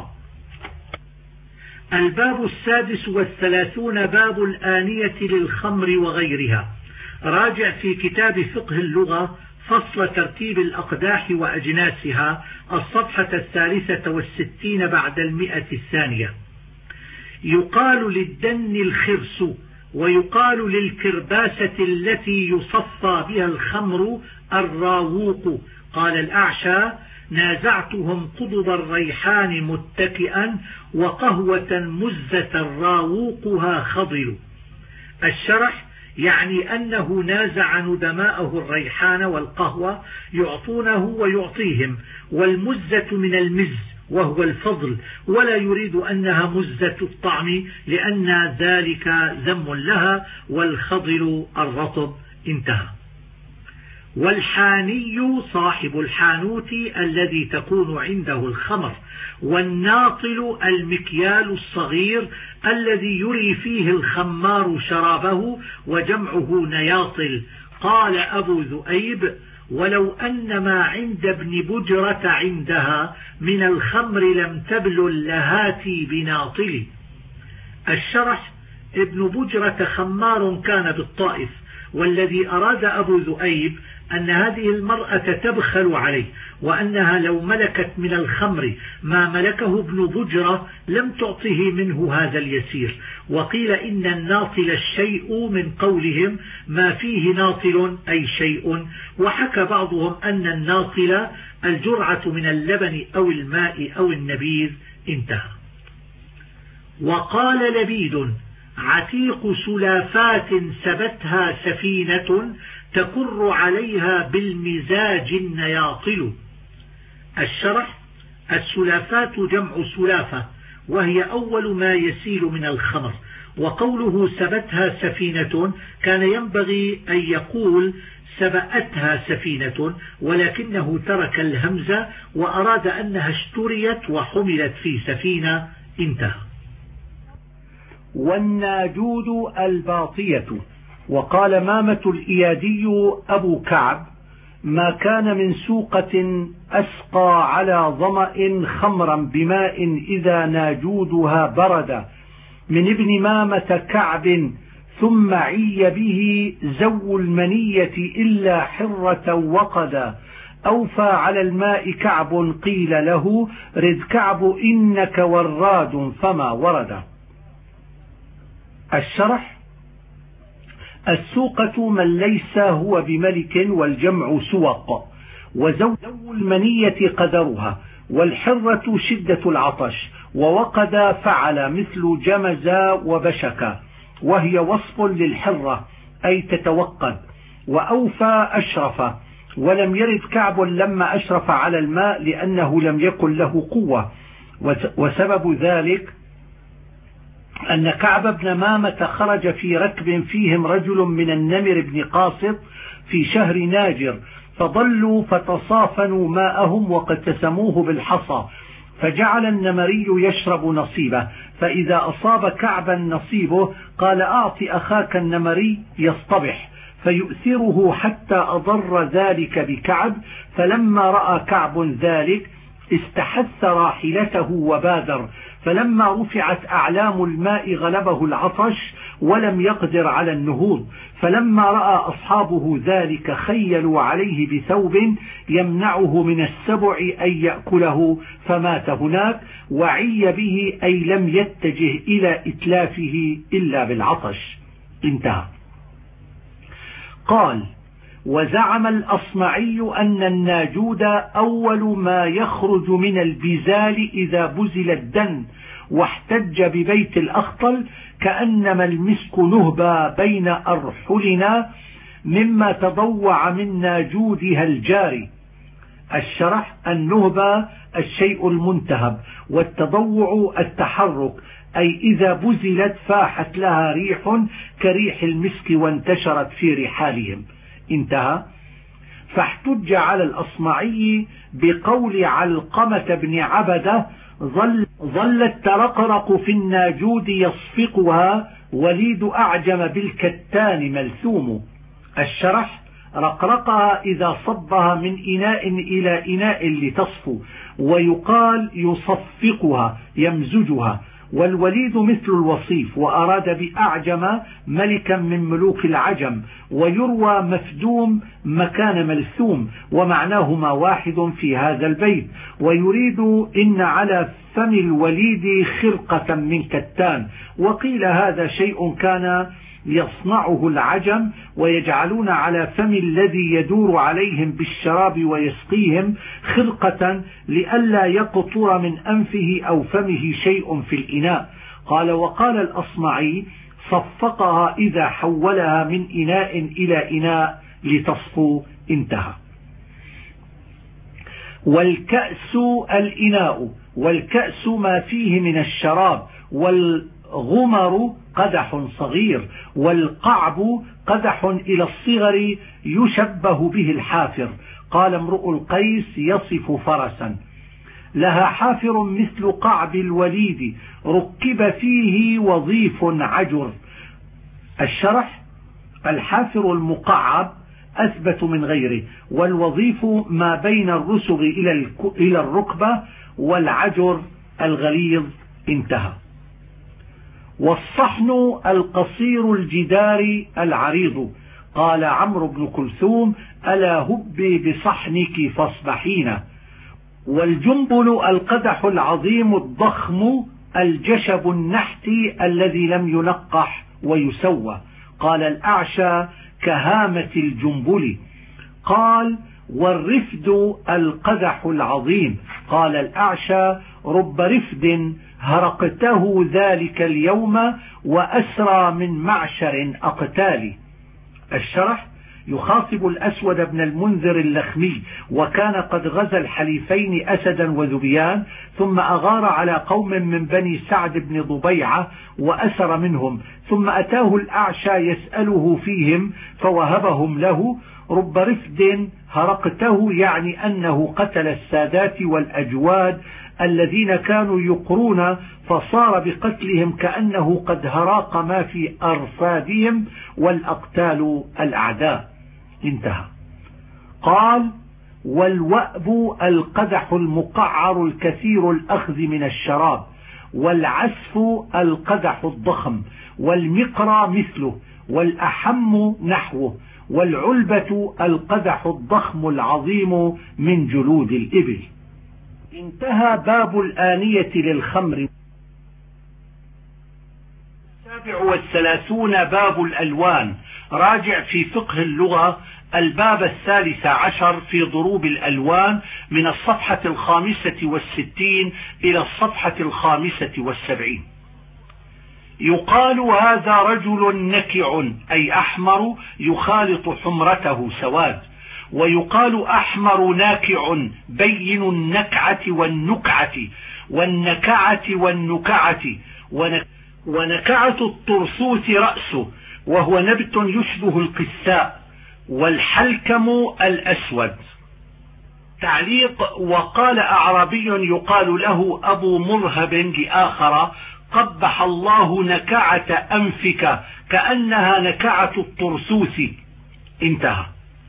الباب 36 باب الآنية للخمر وغيرها. راجع في كتاب فقه اللغة فصل ترتيب الأقداح وأجناسها، الصفحة 63 بعد 100. يقال للدن الخرس، ويقال للكرباسة التي يصفى بها الخمر الراووق. قال الأعشى: نازعتهم قضب الريحان متكئا، وقهوة مزة راووقها خضر. الشرح: يعني أنه نازع ندماءه الريحان والقهوة، يعطونه ويعطيهم. والمزة من المز، وهو الفضل، ولا يريد أنها مزة الطعم لأن ذلك ذم لها، والخضل الرطب. انتهى. والحاني صاحب الحانوت الذي تكون عنده الخمر، والناطل المكيال الصغير الذي يري فيه الخمار شرابه، وجمعه نياطل. قال أبو ذؤيب: ولو أن ما عند ابن بجرة عندها من الخمر لم تبل اللهاتي بناطل. الشرح: ابن بجرة خمار كان بالطائف، والذي أراد أبو ذؤيب أن هذه المرأة تبخل عليه، وأنها لو ملكت من الخمر ما ملكه ابن بجرة لم تعطه منه هذا اليسير. وقيل إن الناطل الشيء من قولهم ما فيه ناطل أي شيء، وحكى بعضهم أن الناطل الجرعة من اللبن أو الماء أو النبيذ. انتهى. وقال لبيد: عتيق سلافات سبتها سفينة تكر عليها بالمزاج النياطل. الشرح: السلافات جمع سلافة، وهي أول ما يسيل من الخمر. وقوله سبتها سفينة كان ينبغي أن يقول سبأتها سفينة، ولكنه ترك الهمزة وأراد أنها اشتريت وحملت في سفينة. انتهى. والناجود الباطية. وقال مامة الإيادي أبو كعب: ما كان من سوقة أسقى على ظمأ خمرا بماء إذا ناجودها برد، من ابن مامة كعب ثم عي به زو المنية إلا حرة وقدا، أوفى على الماء كعب قيل له رد كعب إنك وراد فما ورد. الشرح: السوقة من ليس هو بملك، والجمع سوق، وزو المنية قدرها، والحرة شدة العطش، ووقد فعل مثل جمز وبشك، وهي وصف للحرة أي تتوقد. وأوفى أشرف، ولم يرد كعب لما أشرف على الماء لأنه لم يكن له قوة، وسبب ذلك أن كعب بن مامة خرج في ركب فيهم رجل من النمر بن قاصد في شهر ناجر، فضلوا فتصافنوا ماءهم واقتسموه بالحصى، فجعل النمري يشرب نصيبه، فإذا أصاب كعبا نصيبه قال أعط أخاك النمري يصطبح، فيؤثره حتى أضر ذلك بكعب. فلما رأى كعب ذلك استحث راحلته وبادر، فلما رفعت أعلام الماء غلبه العطش ولم يقدر على النهوض، فلما رأى أصحابه ذلك خيلوا عليه بثوب يمنعه من السبع أن يأكله، فمات هناك، وعي به أي لم يتجه إلى إتلافه إلا بالعطش. انتهى. قال: وزعم الأصمعي أن الناجود أول ما يخرج من البزال إذا بزل الدن، واحتج ببيت الأخطل كأنما المسك نهبا بين أرحلنا مما تضوع من ناجودها الجاري. الشرح: النهبا الشيء المنتهب، والتضوع التحرك، أي إذا بزلت فاحت لها ريح كريح المسك وانتشرت في رحالهم. انتهى. فاحتج على الأصمعي بقول علقمة بن عبدة: ظلت ترقرق في الناجود يصفقها، وليد أعجم بالكتان ملثوم. الشرح: رقرقها إذا صبها من إناء إلى إناء لتصفو، ويقال يصفقها يمزجها. والوليد مثل الوصيف، وأراد بأعجم ملكا من ملوك العجم، ويروى مفدوم مكان ملثوم، ومعناهما واحد في هذا البيت. ويريد إن على فم الوليد خرقة من كتان، وقيل هذا شيء كان يصنعه العجم، ويجعلون على فم الذي يدور عليهم بالشراب ويسقيهم خرقة لئلا يقطر من أنفه أو فمه شيء في الإناء. قال: وقال الأصمعي: صفقها إذا حولها من إناء إلى إناء لتصفو. انتهى. والكأس الإناء، والكأس ما فيه من الشراب، والغمر قدح صغير، والقعب قدح إلى الصغر يشبه به الحافر. قال امرؤ القيس يصف فرسا لها حافر مثل قعب الوليد ركب فيه وظيف عجر. الشرح: الحافر المقعب أثبت من غيره، والوظيف ما بين الرسغ إلى الركبة، والعجر الغليظ. انتهى. والصحن القصير الجدار العريض. قال عمرو بن كلثوم: ألا هبي بصحنك فاصبحين. والجنبل القدح العظيم الضخم الجشب النحتي الذي لم ينقح ويسوى. قال الأعشى: كهامة الجنبل. قال: والرفد القدح العظيم. قال الأعشى: رب رفد هرقته ذلك اليوم وأسرى من معشر أقتال. الشرح: يخاطب الأسود بن المنذر اللخمي، وكان قد غزا الحليفين أسدا وذبيان، ثم أغار على قوم من بني سعد بن ضبيعة وأسر منهم، ثم أتاه الأعشى يسأله فيهم فوهبهم له. رب رفد هرقته يعني أنه قتل السادات والأجواد الذين كانوا يقرون، فصار بقتلهم كأنه قد هراق ما في أرفادهم، والأقتال الأعداء. انتهى. قال: والوأب القدح المقعر الكثير الأخذ من الشراب، والعسف القدح الضخم، والمقرى مثله، والأحم نحوه، والعلبة القدح الضخم العظيم من جلود الإبل. انتهى باب الآنية للخمر. 37 باب الألوان. راجع في فقه اللغة الباب 13 في ضروب الألوان من الصفحة 65 إلى الصفحة 75. يقال: هذا رجل نكع أي أحمر يخالط حمرته سواد. ويقال: أحمر ناكع بين النكعة والنكعة والنكعة والنكعة. ونكعة الطرسوس رأسه، وهو نبت يشبه القساء. والحلكم الأسود. تعليق: وقال أعرابي يقال له أبو مرهب لآخر: قبح الله نكعة أنفك كأنها نكعة الطرسوس. انتهى.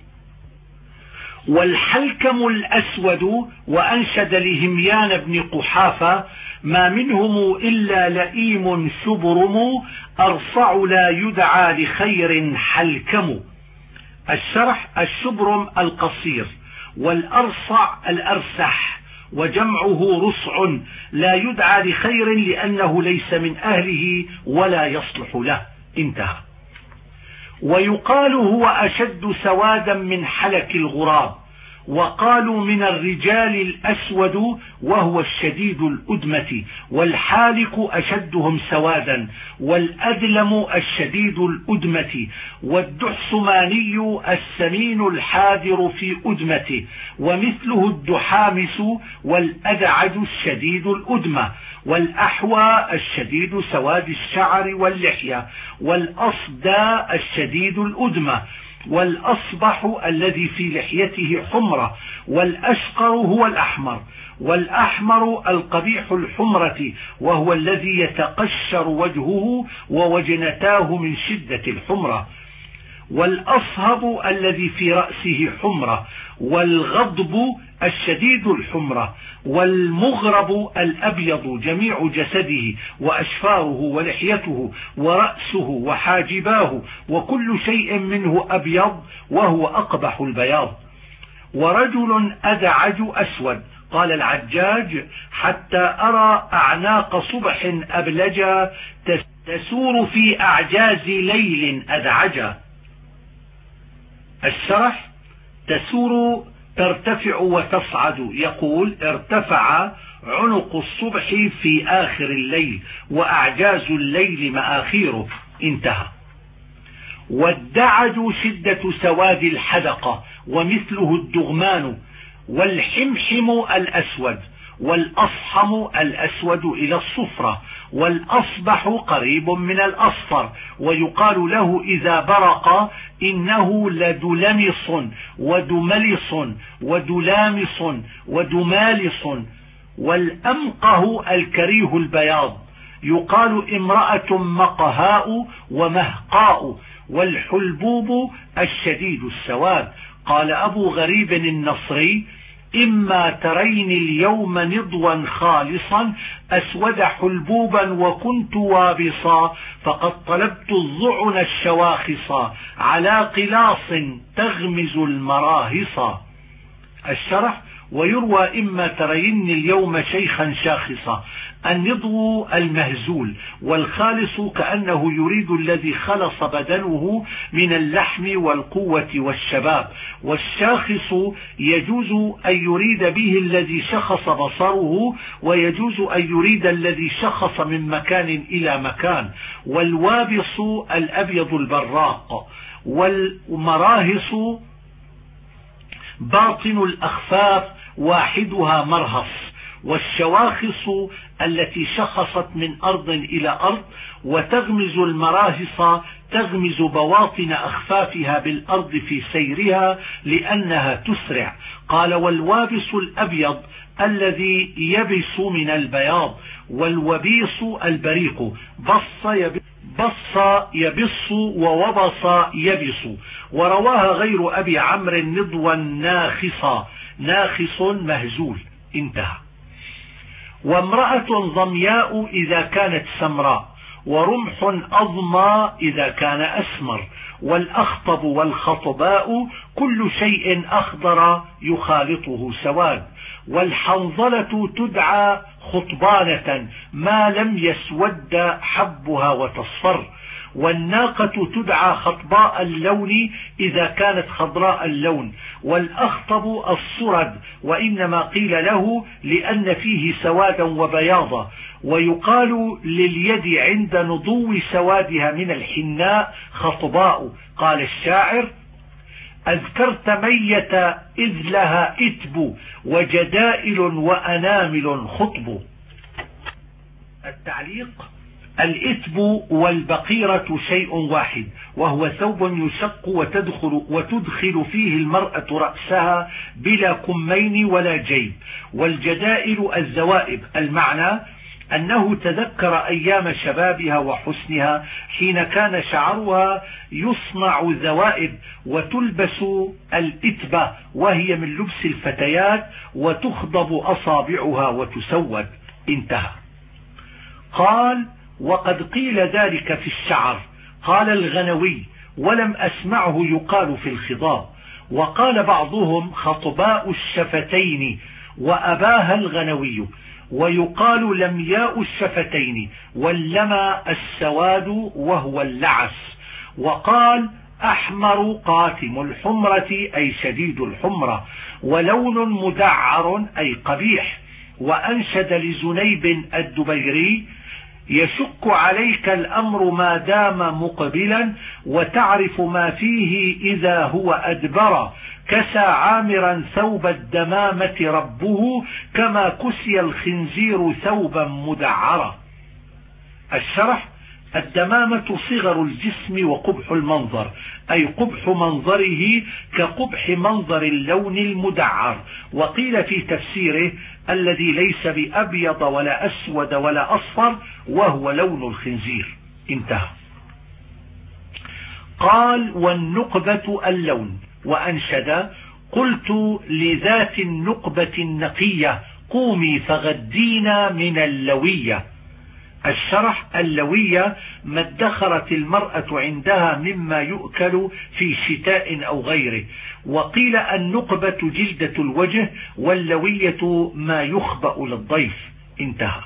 والحلكم الأسود. وأنشد لهميان بن قحافة: ما منهم إلا لئيم شبرم أرصع لا يدعى لخير حلكم. الشرح: الشبرم القصير، والأرصع الأرسح، وجمعه رصع، لا يدعى لخير لأنه ليس من أهله ولا يصلح له. انتهى. ويقال: هو أشد سوادا من حلك الغراب. وقالوا: من الرجال الأسود وهو الشديد الأدمة، والحالك أشدهم سوادا، والأدلم الشديد الأدمة، والدحسماني السمين الحاذر في أدمته، ومثله الدحامس، والأدعج الشديد الأدمة، والأحوى الشديد سواد الشعر واللحية، والأصدى الشديد الأدمة، والأصبح الذي في لحيته حمرة، والأشقر هو الأحمر، والأحمر القبيح الحمرة وهو الذي يتقشر وجهه ووجنتاه من شدة الحمرة، والأصهب الذي في رأسه حمرة، والغضب الشديد الحمرة، والمغرب الأبيض جميع جسده وأشفاره ولحيته ورأسه وحاجباه وكل شيء منه أبيض وهو أقبح البياض. ورجل أدعج أسود. قال العجاج: حتى أرى أعناق صبح أبلجا تسور في أعجاز ليل أدعجا. الشرح: تسور ترتفع وتصعد. يقول: ارتفع عنق الصبح في آخر الليل، وأعجاز الليل مآخيره. انتهى. والدعج شدة سواد الحدقة، ومثله الدغمان، والحمحم الأسود، والأصحم الأسود إلى الصفرة، والأصبح قريب من الأصفر، ويقال له إذا برق إنه لدلمص ودملص ودلامص ودمالص. والأمقه الكريه البياض، يقال امرأة مقهاء ومهقاء. والحلبوب الشديد السواد. قال أبو غريب النصري: إما ترين اليوم نضوا خالصا أسود حلبوبا وكنت وابصا، فقد طلبت الظعن الشواخصا على قلاص تغمز المراهصا. الشرح: ويروى إما ترين اليوم شيخا شاخصا. النضو المهزول، والخالص كأنه يريد الذي خلص بدنه من اللحم والقوة والشباب. والشاخص يجوز أن يريد به الذي شخص بصره، ويجوز أن يريد الذي شخص من مكان إلى مكان. والوابص الأبيض البراق. والمراهص باطن الأخفاف واحدها مرهص. والشواخص التي شخصت من أرض إلى أرض. وتغمز المراهص تغمز بواطن أخفافها بالأرض في سيرها لأنها تسرع. قال: والوابس الأبيض الذي يبس من البياض. والوبيص البريق. بص يبص ووبص يبص. ورواها غير أبي عمرو نضوا ناخصا، ناخص مهزول. انتهى. وامرأة ضمياء إذا كانت سمراء، ورمح أضمى إذا كان أسمر. والأخطب والخطباء كل شيء أخضر يخالطه سواد. والحنظلة تدعى خطبانة ما لم يسود حبها وتصفر. والناقة تدعى خطباء اللون إذا كانت خضراء اللون. والأخطب الصرد، وإنما قيل له لأن فيه سوادا وبياضا. ويقال لليد عند نضو سوادها من الحناء خطباء. قال الشاعر: أذكرت مية إذ لها إتب وجدائل وأنامل خطب. التعليق: الإتب والبقيرة شيء واحد، وهو ثوب يشق وتدخل فيه المرأة رأسها بلا كمين ولا جيب. والجدائل الزوائب، المعنى أنه تذكر أيام شبابها وحسنها حين كان شعرها يصنع ذوائب، وتلبس الإتبة وهي من لبس الفتيات، وتخضب أصابعها وتسود. انتهى. قال: وقد قيل ذلك في الشعر. قال الغنوي: ولم أسمعه يقال في الخضاب. وقال بعضهم: خطباء الشفتين، وأباها الغنوي. ويقال لمياء الشفتين، واللمى السواد وهو اللعس. وقال: أحمر قاتم الحمرة أي شديد الحمرة، ولون مدعر أي قبيح. وأنشد لزنيب الدبيري: يشك عليك الأمر ما دام مقبلا، وتعرف ما فيه إذا هو أدبر. كسى عامرا ثوب الدمامة ربه، كما كسي الخنزير ثوبا مدعرا. الشرح: الدمامة صغر الجسم وقبح المنظر، أي قبح منظره كقبح منظر اللون المدعر. وقيل في تفسيره: الذي ليس بأبيض ولا أسود ولا أصفر، وهو لون الخنزير. انتهى. قال: والنقبة اللون. وأنشد: قلت لذات النقبة النقية قومي فغدينا من اللوية. الشرح: اللوية ما ادخرت المرأة عندها مما يؤكل في شتاء أو غيره. وقيل النقبة جلدة الوجه، واللوية ما يخبأ للضيف. انتهى.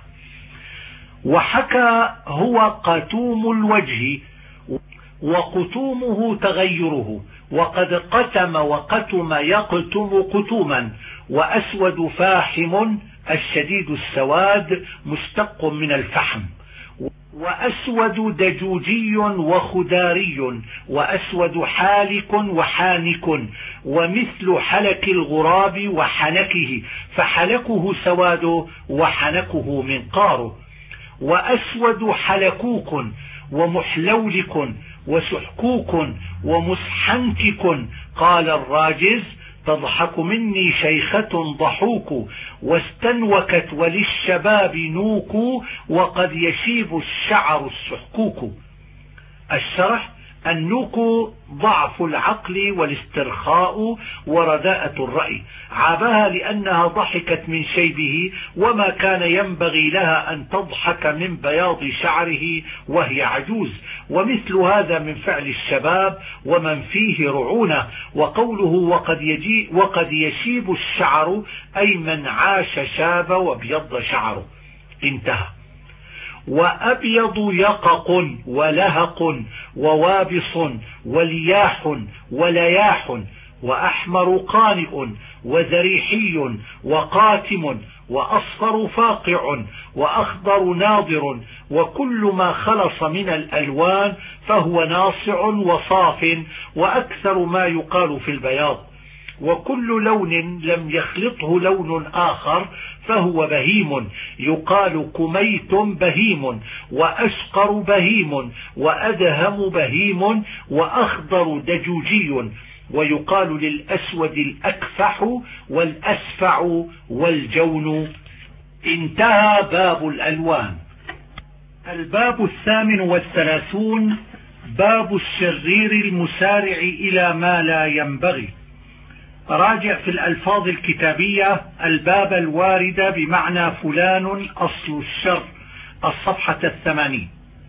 وحكى: هو قتوم الوجه، وقتومه تغيره، وقد قتم وقتم يقتم قتوما. وأسود فاحم الشديد السواد مشتق من الفحم. وأسود دجوجي وخداري، وأسود حالك وحانك، ومثل حلك الغراب وحنكه، فحلكه سواد وحنكه منقار. وأسود حلكوك ومحلولك وسحكوك ومسحنكك. قال الراجز: تضحك مني شيخة ضحوك، واستنوكت وللشباب نوك، وقد يشيب الشعر السحكوك. الشرح: النوك ضعف العقل والاسترخاء ورداءة الرأي. عابها لأنها ضحكت من شيبه، وما كان ينبغي لها أن تضحك من بياض شعره وهي عجوز، ومثل هذا من فعل الشباب ومن فيه رعونة. وقوله وقد يشيب الشعر أي من عاش شاب وابيض شعره. انتهى. وأبيض يقق ولهق ووابص ولياح ولياح، وأحمر قانئ وزريحي وقاتم وأصفر فاقع وأخضر ناضر، وكل ما خلص من الألوان فهو ناصع وصاف، وأكثر ما يقال في البياض. وكل لون لم يخلطه لون آخر فهو بهيم، يقال كميت بهيم، وأشقر بهيم، وأدهم بهيم، وأخضر دجوجي، ويقال للأسود الأكفح والأسفع والجون. انتهى باب الألوان. الباب 38 باب الشرير المسارع إلى ما لا ينبغي. راجع في الألفاظ الكتابية الباب الواردة بمعنى فلان أصل الشر، الصفحة 80.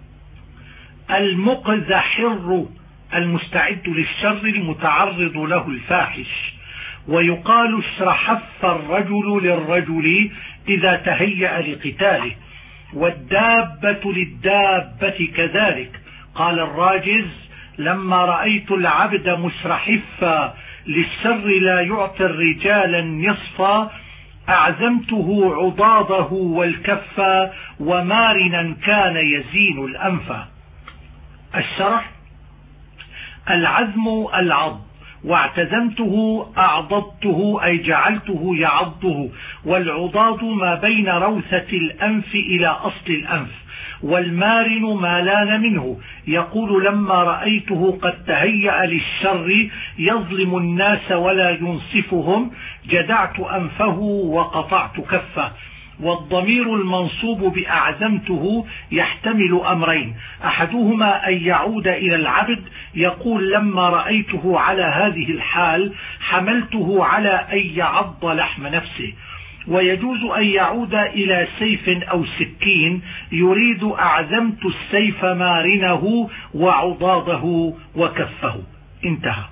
المقزحر المستعد للشر المتعرض له الفاحش. ويقال اشرحف الرجل للرجل إذا تهيأ لقتاله، والدابة للدابة كذلك. قال الراجز: لما رأيت العبد مسرحفا للشر لا يعطي الرجال النصف، أعزمته عضاضه والكفا، ومارنا كان يزين الأنفا. الشرح: العزم العض، واعتزمته أعضضته أي جعلته يعضه، والعضاض ما بين روثة الأنف إلى أصل الأنف، والمارن ما لان منه. يقول: لما رأيته قد تهيأ للشر يظلم الناس ولا ينصفهم، جدعت أنفه وقطعت كفه. والضمير المنصوب بأعزمته يحتمل أمرين: أحدهما أن يعود إلى العبد، يقول: لما رأيته على هذه الحال حملته على أن يعض لحم نفسه. ويجوز أن يعود إلى سيف أو سكين، يريد أعزمت السيف مارنه وعضاضه وكفه. انتهى.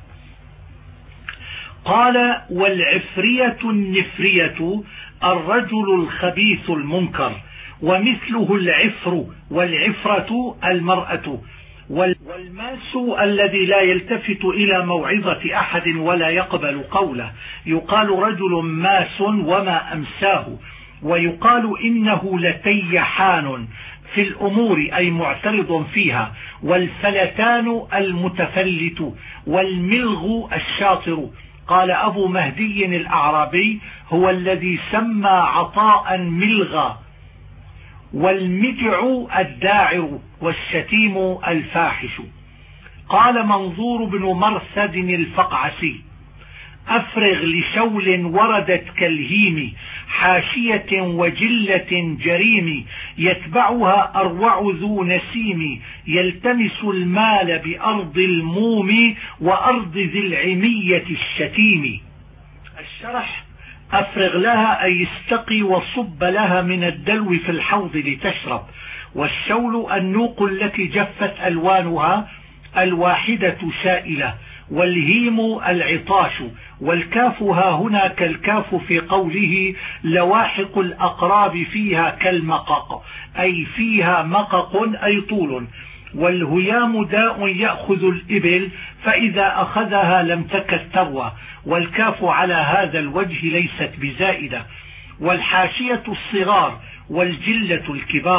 قال: والعفرية النفرية الرجل الخبيث المنكر، ومثله العفر والعفرة المرأة. والماس الذي لا يلتفت إلى موعظة أحد ولا يقبل قوله، يقال رجل ماس وما أمساه. ويقال إنه لتيحان في الأمور أي معترض فيها. والفلتان المتفلت، والملغ الشاطر. قال أبو مهدي الأعرابي: هو الذي سمى عطاء ملغا. والمجع الداعر، والشتيم الفاحش. قال منظور بن مرثد الفقعسي: أفرغ لشول وردت كالهيم، حاشية وجلة جريم، يتبعها أروع ذو نسيم، يلتمس المال بأرض الموم، وأرض ذي العمية الشتيم. الشرح: أفرغ لها أي استقي وصب لها من الدلو في الحوض لتشرب. والشول النوق التي جفت ألوانها، الواحدة سائلة. والهيم العطاش. والكاف ها هنا كالكاف في قوله: لواحق الأقراب فيها كالمقق، أي فيها مقق أي طول. والهيام داء يأخذ الإبل، فإذا أخذها لم تكد تروى. والكاف على هذا الوجه ليست بزائدة. والحاشية الصغار، والجلة الكبار.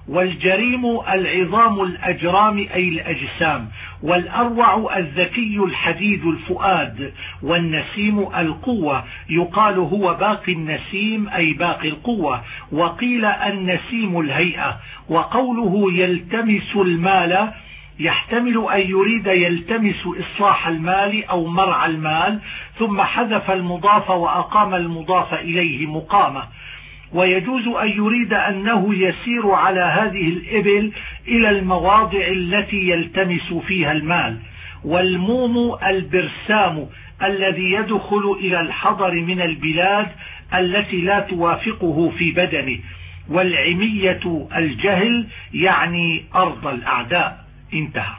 والجريم العظام الأجرام أي الأجسام، والأروع الذكي الحديد الفؤاد، والنسيم القوة، يقال هو باقي النسيم أي باقي القوة، وقيل النسيم الهيئة. وقوله يلتمس المال يحتمل أن يريد يلتمس إصلاح المال أو مرعى المال، ثم حذف المضاف وأقام المضاف إليه مقامة. ويجوز أن يريد أنه يسير على هذه الإبل إلى المواضع التي يلتمس فيها المال. والموم البرسام الذي يدخل إلى الحضر من البلاد التي لا توافقه في بدنه. والعمية الجهل يعني أرض الأعداء. انتهى.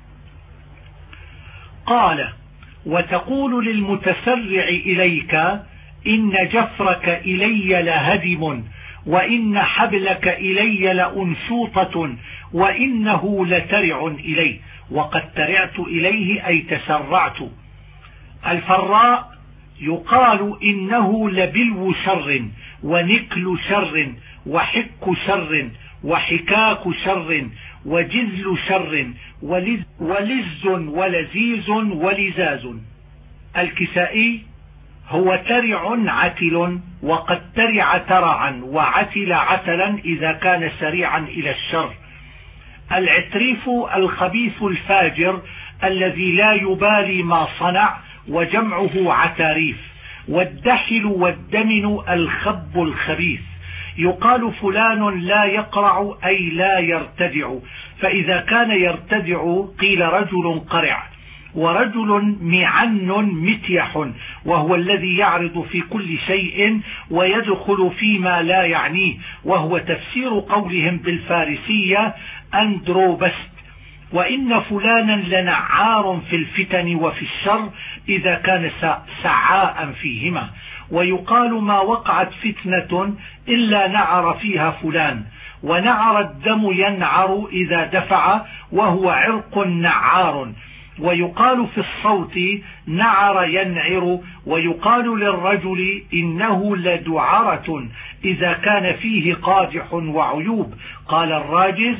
قال: وتقول للمتسرع إليك إن جفرك إلي لهدم، وإن حبلك إلي لأنشوطة، وإنه لترع إلي. وقد ترعت إليه أي تسرعت. الفراء يقال إنه لبلو شر، ونكل شر، وحك شر، وحكاك شر، وجزل شر، ولز ولزيز ولزاز. الكسائي: هو ترع عتل، وقد ترع ترعا، وعتل عتلا إذا كان سريعا إلى الشر. العتريف الخبيث الفاجر الذي لا يبالي ما صنع، وجمعه عتاريف. والدحل والدمن الخب الخبيث. يقال فلان لا يقرع أي لا يرتدع، فإذا كان يرتدع قيل رجل قرع. ورجل معنن متيح، وهو الذي يعرض في كل شيء ويدخل فيما لا يعنيه، وهو تفسير قولهم بالفارسية أندروبست. وإن فلانا لنعار في الفتن وفي الشر إذا كان سعاء فيهما. ويقال ما وقعت فتنة إلا نعر فيها فلان. ونعر الدم ينعر إذا دفع، وهو عرق نعار. ويقال في الصوت نعر ينعر. ويقال للرجل إنه لدعرة إذا كان فيه قادح وعيوب. قال الراجز: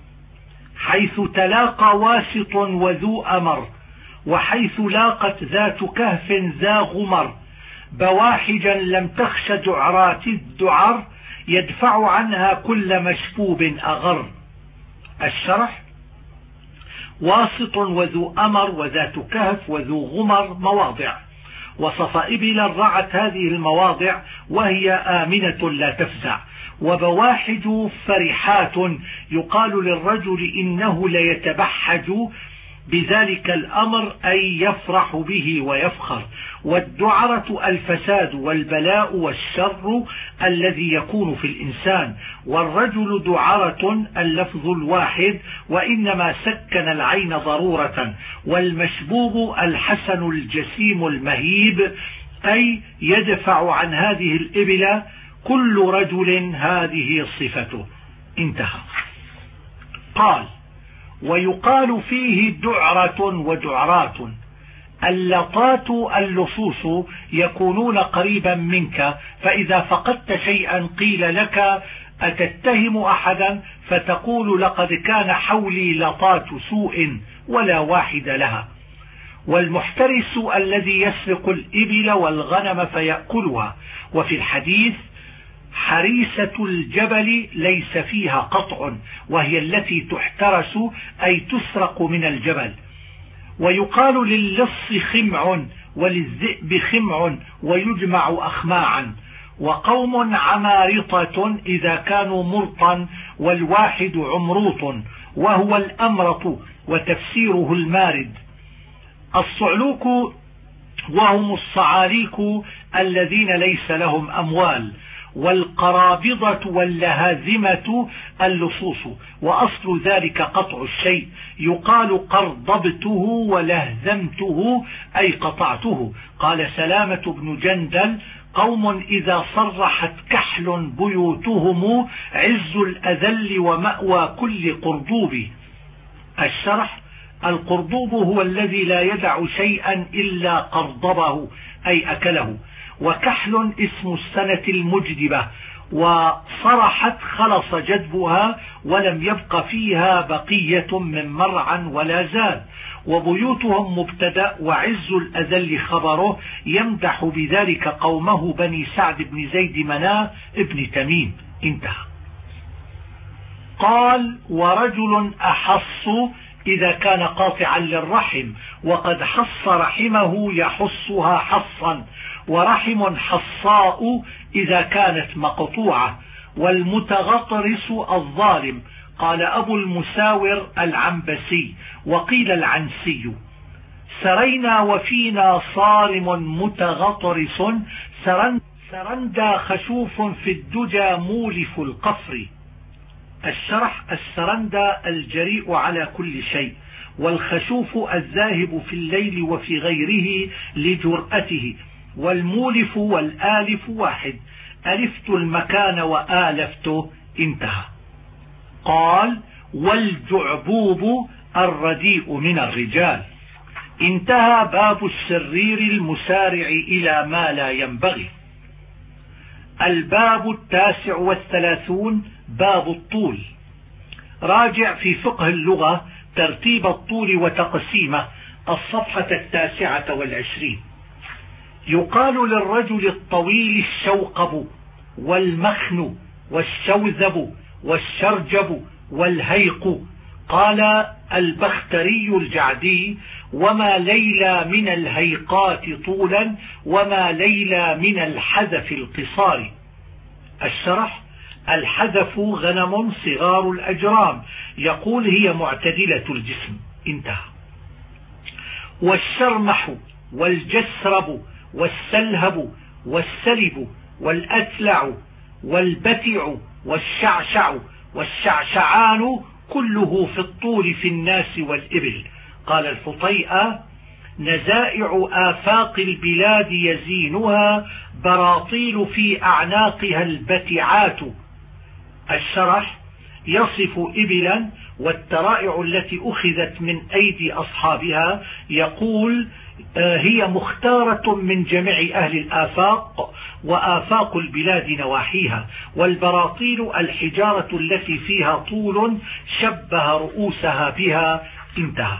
حيث تلاقى واسط وذو أمر، وحيث لاقت ذات كهف ذا غمر، بواحجا لم تخش دعرات الدعر، يدفع عنها كل مشبوب أغر. الشرح: واسط وذو أمر وذات كهف وذو غمر مواضع. وصف إبلا رعت هذه المواضع وهي آمنة لا تفزع. وبواحج فرحات، يقال للرجل إنه ليتبحج بذلك الأمر أي يفرح به ويفخر. والدعرة الفساد والبلاء والشر الذي يكون في الإنسان. والرجل دعرة اللفظ الواحد، وإنما سكن العين ضرورة. والمشبوب الحسن الجسيم المهيب، أي يدفع عن هذه الإبل كل رجل هذه صفته. انتهى. قال: ويقال فيه دعرة ودعرات. اللطات اللصوص يكونون قريبا منك، فإذا فقدت شيئا قيل لك: أتتهم أحدا؟ فتقول: لقد كان حولي لطات سوء ولا واحد لها. والمحترس الذي يسرق الإبل والغنم فيأكلها. وفي الحديث: حريسة الجبل ليس فيها قطع، وهي التي تحترس أي تسرق من الجبل. ويقال للص خمع، وللذئب خمع، ويجمع أخماعا. وقوم عمارطة إذا كانوا مرطا، والواحد عمروط، وهو الأمرط، وتفسيره المارد. الصعلوك وهم الصعاليك الذين ليس لهم أموال. والقرابضة واللهازمة اللصوص، وأصل ذلك قطع الشيء. يقال قرضبته ولهزمته أي قطعته. قال سلامة بن جندل: قوم إذا صرحت كحل بيوتهم عز الأذل ومأوى كل قرضوب. الشرح: القرضوب هو الذي لا يدع شيئا إلا قرضبه أي أكله. وكحل اسم السنة المجدبة، وصرحت خلص جدبها ولم يبق فيها بقية من مرعى ولا زاد، وبيوتهم مبتدأ وعز الأذل خبره، يمدح بذلك قومه بني سعد بن زيد مناه ابن تميم. انتهى. قال: ورجل أحص إذا كان قاطعا للرحم، وقد حص رحمه يحصها حصا، ورحم حصاء إذا كانت مقطوعة، والمتغطرس الظالم. قال أبو المساور العنبسي وقيل العنسي: سرينا وفينا صارم متغطرس، سرندا خشوف في الدجى مولف القفر. الشرح: السرندا الجريء على كل شيء، والخشوف الذاهب في الليل وفي غيره لجرأته، والمولف والآلف واحد، ألفت المكان وآلفته. انتهى. قال: والجعبوب الرديء من الرجال. انتهى باب السرير المسارع إلى ما لا ينبغي. الباب 39 باب الطول. راجع في فقه اللغة ترتيب الطول وتقسيمه، الصفحة 29. يقال للرجل الطويل الشوقب والمخن والشوذب والشرجب والهيق. قال البختري الجعدي: وما ليلى من الهيقات طولا، وما ليلى من الحذف القصار. الشرح: الحذف غنم صغار الأجرام، يقول هي معتدلة الجسم. انتهى. والشرمح والجسرب والسلهب والسلب والأتلع والبتع والشعشع والشعشعان كله في الطول في الناس والإبل. قال الفطيئة: نزائع آفاق البلاد يزينها، براطيل في أعناقها البتعات. الشرح: يصف إبلا والترائع التي أخذت من أيدي أصحابها، يقول هي مختارة من جميع أهل الآفاق، وآفاق البلاد نواحيها، والبراطيل الحجارة التي فيها طول شبه رؤوسها بها. انتهى.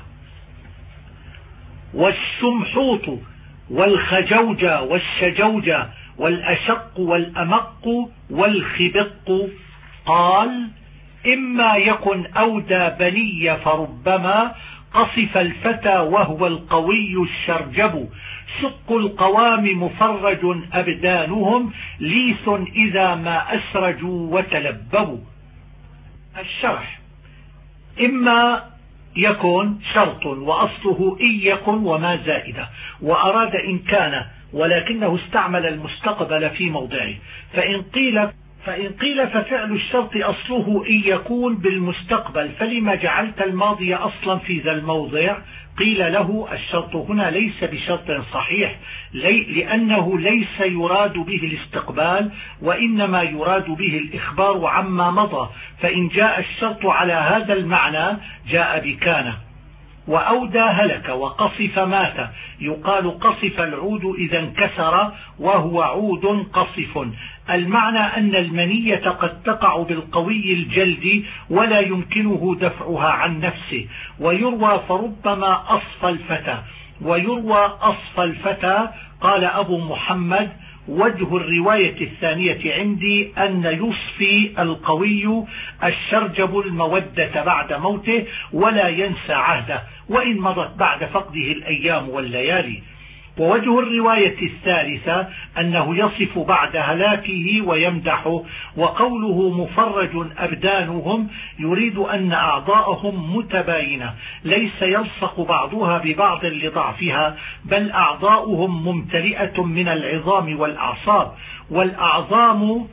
والسمحوط والخجوجة والشجوجة والأشق والأمق والخبق. قال: إما يكن أودى بني فربما قصف الفتى وهو القوي الشرجب، شق القوام مفرج أبدانهم، ليث إذا ما أسرجوا وتلببوا. الشرح: إما يكن شرط، وأصله إن يكن وما زائدة، وأراد إن كان، ولكنه استعمل المستقبل في موضعه. فإن قيل ففعل الشرط أصله إن يكون بالمستقبل، فلما جعلت الماضي أصلا في ذا الموضع؟ قيل له: الشرط هنا ليس بشرط صحيح، لأنه ليس يراد به الاستقبال، وإنما يراد به الإخبار عما مضى، فإن جاء الشرط على هذا المعنى جاء بكان. وأودى هلك، وقصف مات. يقال قصف العود إذا انكسر، وهو عود قصف. المعنى أن المنية قد تقع بالقوي الجلد ولا يمكنه دفعها عن نفسه. ويروى فربما أصفى الفتى، ويروى أصفى الفتى. قال أبو محمد: وجه الرواية الثانية عندي أن يصفي القوي الشرجب المودة بعد موته ولا ينسى عهده، وإن مضت بعد فقده الأيام والليالي. ووجه الرواية الثالثة أنه يصف بعد هلاكه ويمدحه. وقوله مفرج أبدانهم يريد أن أعضاءهم متباينة، ليس يلصق بعضها ببعض لضعفها، بل أعضاؤهم ممتلئة من العظام والأعصاب، والأعظام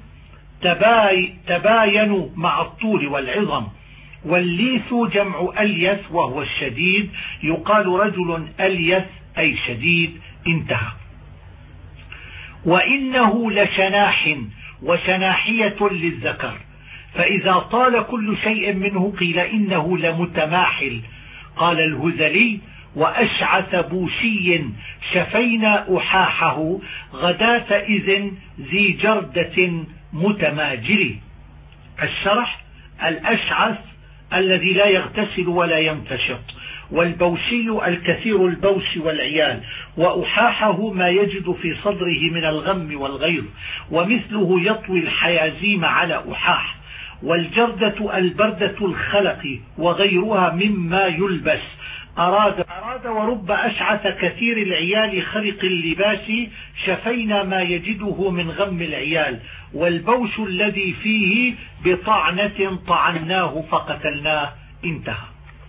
تباين مع الطول والعظم. والليث جمع أليث وهو الشديد، يقال رجل أليث أي شديد. انتهى. وإنه لشناح وشناحية للذكر، فإذا طال كل شيء منه قيل إنه لمتماحل. قال الهذلي: وأشعث بوشي شفينا أحاحه، غداة إذن ذي جردة متماجل. الشرح: الأشعث الذي لا يغتسل ولا ينتشط، والبوشي الكثير البوش والعيال، وأحاحه ما يجد في صدره من الغم والغيظ، ومثله يطوي الحيازيم على أحاح، والجردة البردة الخلق وغيرها مما يلبس. أراد ورب أشعث كثير العيال خلق اللباس، شفينا ما يجده من غم العيال، والبوش الذي فيه بطعنة طعناه فقتلناه. انتهى.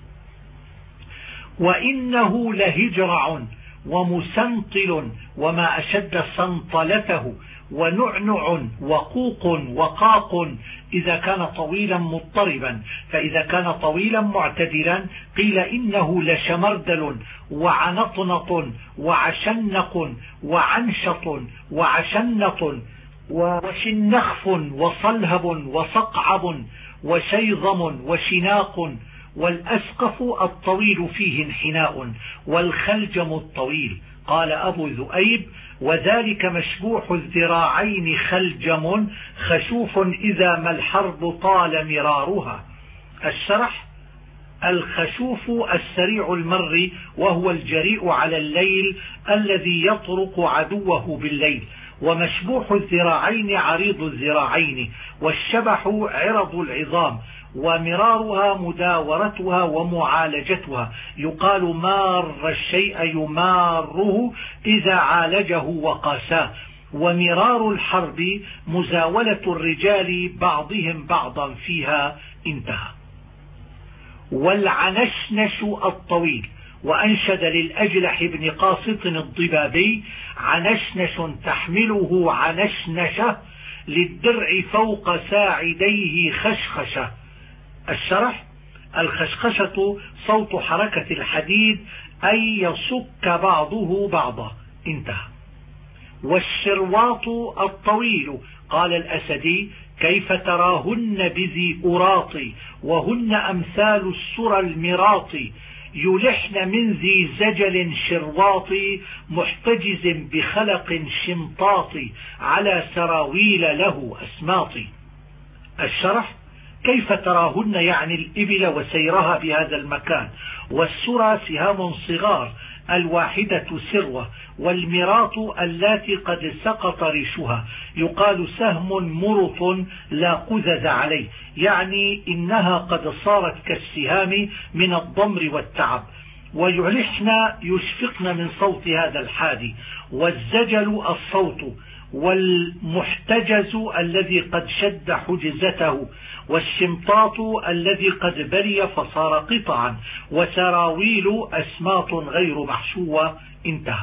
وإنه لهجرع ومسنطل وما أشد سنطلته، ونعنع وقوق وقاق إذا كان طويلا مضطربا، فإذا كان طويلا معتدلا قيل إنه لشمردل وعنطنط وعشنق وعنشط وعشنط وشنخف وصلهب وصقعب وشيظم وشناق، والأسقف الطويل فيه انحناء، والخلجم الطويل. قال أبو ذؤيب: وذلك مشبوح الذراعين خلجم خشوف إذا ما الحرب طال مرارها. الشرح: الخشوف السريع المر، وهو الجريء على الليل الذي يطرق عدوه بالليل. ومشبوح الذراعين عريض الذراعين، والشبح عرض العظام، ومرارها مداورتها ومعالجتها. يقال مار الشيء يماره إذا عالجه وقاساه. ومرار الحرب مزاولة الرجال بعضهم بعضا فيها. انتهى. والعنشنش الطويل. وأنشد للأجلح بن قاسط الضبابي: عنشنش تحمله عنشنشة للدرع فوق ساعديه خشخشة. الشرح: الخشخشة صوت حركة الحديد، أي يصك بعضه بعضا. انتهى. والشرواط الطويل. قال الأسدي: كيف تراهن بذي أراط، وهن أمثال السرى المراط، يلحن من ذي زجل شرواط، محتجز بخلق شمطاط، على سراويل له أسماط. الشرح: كيف تراهن يعني الإبل وسيرها بهذا المكان. والسرى سهام صغار، الواحدة سروة، والمراط اللاتي قد سقط ريشها. يقال سهم مرط لا قذذ عليه، يعني إنها قد صارت كالسهام من الضمر والتعب. ويلحن يشفقن من صوت هذا الحادي. والزجل الصوت، والمحتجز الذي قد شد حجزته، والشمطاط الذي قد بري فصار قطعا، وسراويل أسماط غير محشوة. انتهى.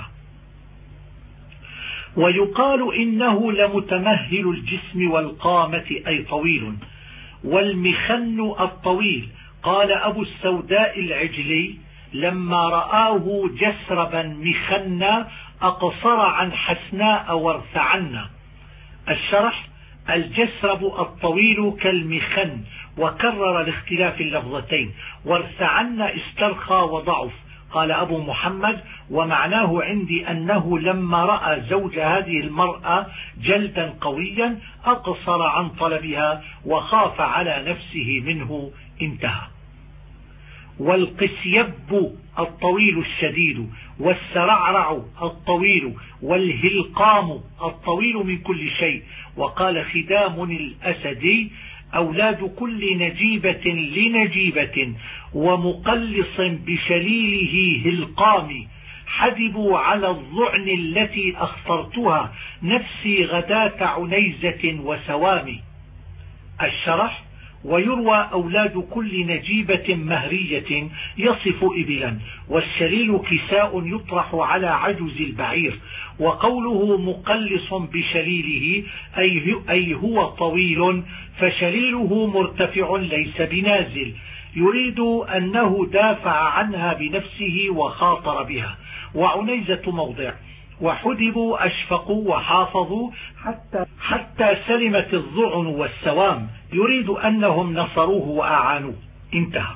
ويقال إنه لمتمهل الجسم والقامة، أي طويل. والمخن الطويل. قال أبو السوداء العجلي: لما رآه جسربا مخنا أقصر عن حسناء وارثعنا. الشرح: الجسرب الطويل كالمخن، وكرر لاختلاف اللفظتين. وارثعنا استرخى وضعف. قال أبو محمد: ومعناه عندي أنه لما رأى زوج هذه المرأة جلدا قويا أقصر عن طلبها وخاف على نفسه منه. انتهى. والقسيب الطويل الشديد، والسرعرع الطويل، والهلقام الطويل من كل شيء. وقال خدام الأسدي: أولاد كل نجيبة لنجيبة، ومقلص بشليله هلقام، حدبوا على الضعن التي أخطرتها، نفسي غداة عنيزة وسوام. الشرح: ويروى أولاد كل نجيبة مهرية يصف إبلا، والشليل كساء يطرح على عجز البعير. وقوله مقلص بشليله أي هو طويل، فشليله مرتفع ليس بنازل، يريد أنه دافع عنها بنفسه وخاطر بها. وعنيزة موضع. وحدبوا أشفقوا وحافظوا حتى سلمت الضعن والسوام، يريد أنهم نصروه وأعانوه. انتهى.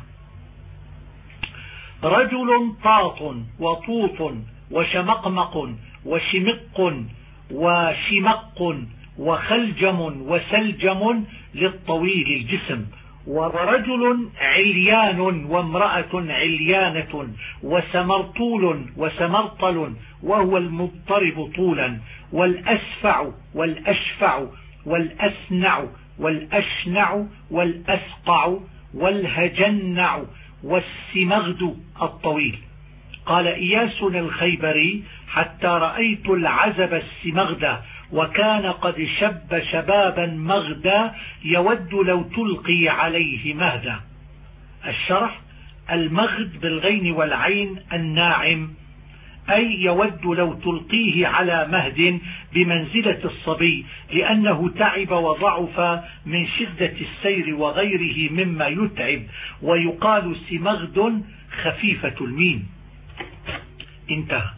رجل طاط وطوط وشمقمق وشمق وشمق وخلجم وسلجم للطويل الجسم، ورجل عليان وامرأة عليانة، وسمرطول وسمرطل وهو المضطرب طولا، والأسفع والأشفع والأسنع والأشنع والأسقع والهجنع والسمغد الطويل. قال إياس الخيبري: حتى رأيت العزب السمغد وكان قد شب شبابا مغدا يود لو تلقي عليه مهدا. الشرح: المغد بالغين والعين الناعم، أي يود لو تلقيه على مهد بمنزلة الصبي، لأنه تعب وضعف من شدة السير وغيره مما يتعب، ويقال سمغد خفيفة المين. انتهى.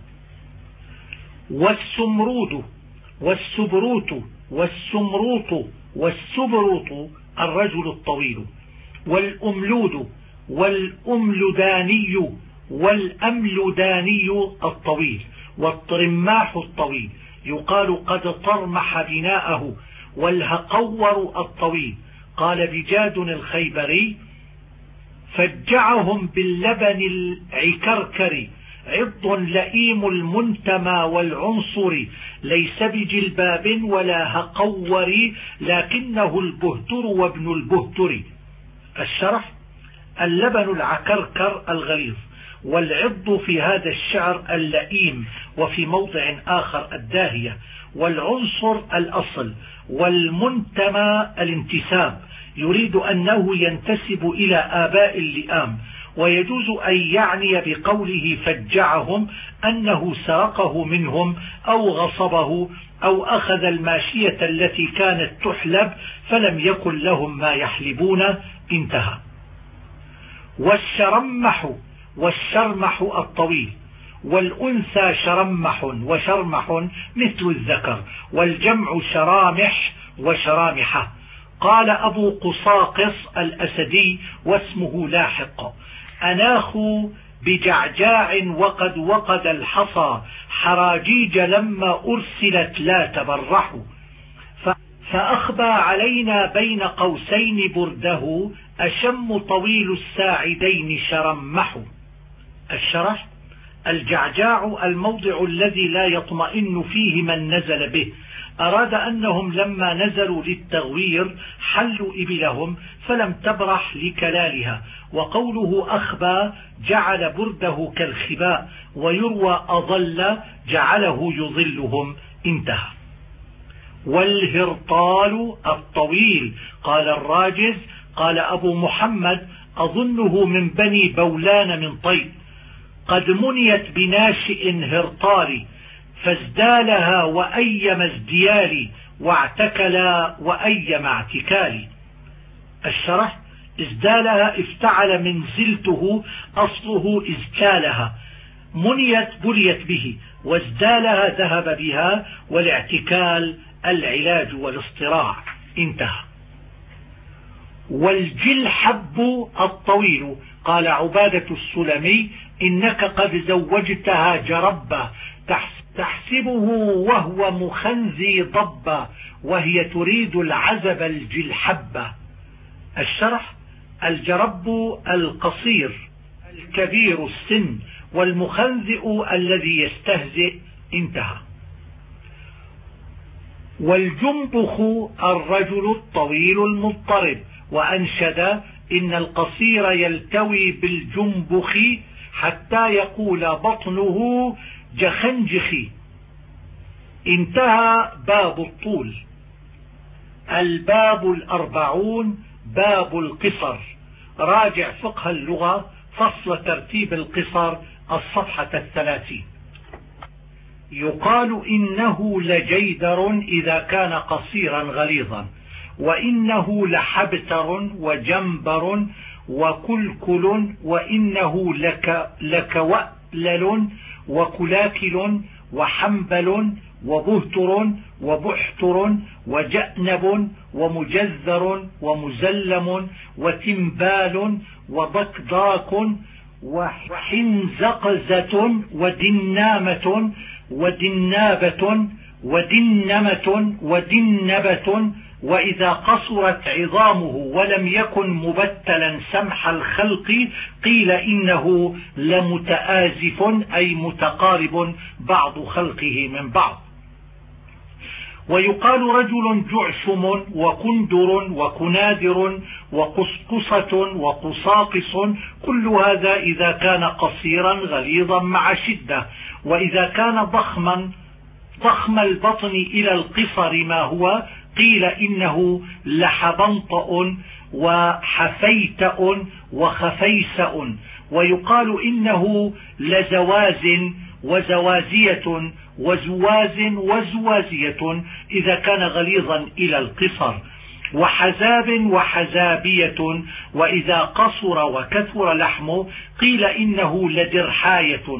والسمرود والسبروت والسمروط والسبروط الرجل الطويل، والأملود والأملداني والأملداني الطويل، والطرماح الطويل يقال قد طرمح بناءه، والهقور الطويل. قال بجاد الخيبري: فجعهم باللبن العكركر، عض لئيم المنتمى والعنصر، ليس بجلباب ولا هقور، لكنه البهتر وابن البهتر. الشرح: اللبن العكركر الغليظ، والعض في هذا الشعر اللئيم، وفي موضع آخر الداهية، والعنصر الأصل، والمنتمى الانتساب، يريد أنه ينتسب إلى آباء اللئام. ويجوز أن يعني بقوله فجعهم أنه سرقه منهم أو غصبه أو أخذ الماشية التي كانت تحلب فلم يكن لهم ما يحلبون. انتهى. والشرمح والشرمح الطويل، والأنثى شرمح وشرمح مثل الذكر، والجمع شرامح وشرامحة. قال أبو قصاقص الأسدي واسمه لاحق: أناخوا بجعجاع وقد وقد الحصى، حراجيج لما أرسلت لا تبرحوا، فأخبى علينا بين قوسين برده، أشم طويل الساعدين شرمح. الشرح: الجعجاع الموضع الذي لا يطمئن فيه من نزل به. أراد أنهم لما نزلوا للتغوير حلوا إبلهم فلم تبرح لكلالها. وقوله أخبى جعل برده كالخباء، ويروى أضل جعله يظلهم. انتهى. والهرطال الطويل، قال الراجز: قال أبو محمد: أظنه من بني بولان من طيب، قد منيت بناشئ هرطال، فازدالها وأيم ازديالي، واعتكلا وأيم اعتكالي. الشرح: ازدالها افتعل من زلته، أصله ازكالها، منيت بليت به، وازدالها ذهب بها، والاعتكال العلاج والاصطراع. انتهى. والجلحب الطويل، قال عبادة السلمي: إنك قد زوجتها جربا، تحسبه وهو مخنزي ضبا، وهي تريد العزب الجلحب. الشرح: الجرب القصير الكبير السن، والمخنزئ الذي يستهزئ. انتهى. والجنبخ الرجل الطويل المضطرب، وأنشد: إن القصير يلتوي بالجنبخ، حتى يقول بطنه جخنجخي. انتهى باب الطول. الباب 40 باب القصر. راجع فقه اللغة فصل ترتيب القصر الصفحة 30. يقال إنه لجيدر إذا كان قصيرا غليظا، وإنه لحبتر وجنبر وكلكل، وإنه لكوألل وكلاكل وحنبل وبهتر وبحتر وجأنب ومجذر ومزلم وتنبال وضكضاك وحنزقزة ودنامة ودنابة ودنبة وإذا قصرت عظامه ولم يكن مبتلا سمح الخلق قيل إنه لمتآزف أي متقارب بعض خلقه من بعض. ويقال رجل جعشم وكندر وكنادر وقصقصة وقصاقص، كل هذا إذا كان قصيرا غليظا مع شدة. وإذا كان ضخم البطن إلى القصر ما هو قيل إنه لحبنطأ وحفيتأ وخفيسأ. ويقال إنه لزواز وزوازية وزواز وزوازية إذا كان غليظا إلى القصر، وحزاب وحزابية وإذا قصر وكثر لحمه قيل إنه لدرحاية.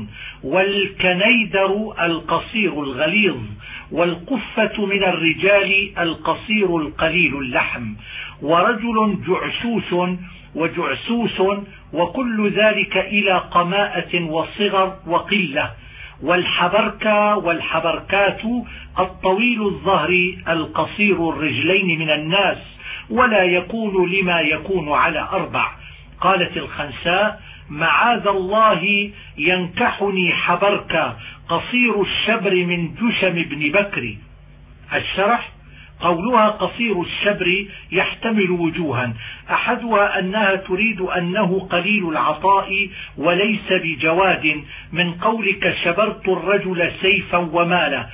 والكنيدر القصير الغليظ، والقفة من الرجال القصير القليل اللحم، ورجل جعسوس وجعسوس، وكل ذلك إلى قماءة وصغر وقلة. والحبركة والحبركات الطويل الظهر القصير الرجلين من الناس، ولا يكون لما يكون على 4. قالت الخنساء: معاذ الله ينكحني حبركة قصير الشبر من جشم بن بكر. الشرح: قولها قصير الشبر يحتمل وجوها، أحدها أنها تريد أنه قليل العطاء وليس بجواد، من قولك شبرت الرجل سيفا ومالا،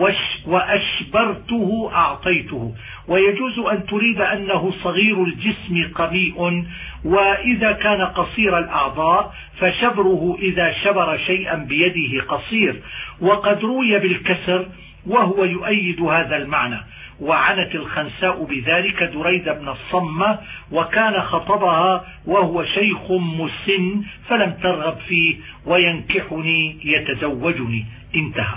وأشبرته أعطيته. ويجوز أن تريد أنه صغير الجسم قميء، وإذا كان قصير الأعضاء فشبره إذا شبر شيئا بيده قصير. وقد روي بالكسر وهو يؤيد هذا المعنى. وعنت الخنساء بذلك دريد بن الصمة، وكان خطبها وهو شيخ مسن فلم ترغب فيه، وينكحني يتزوجني. انتهى.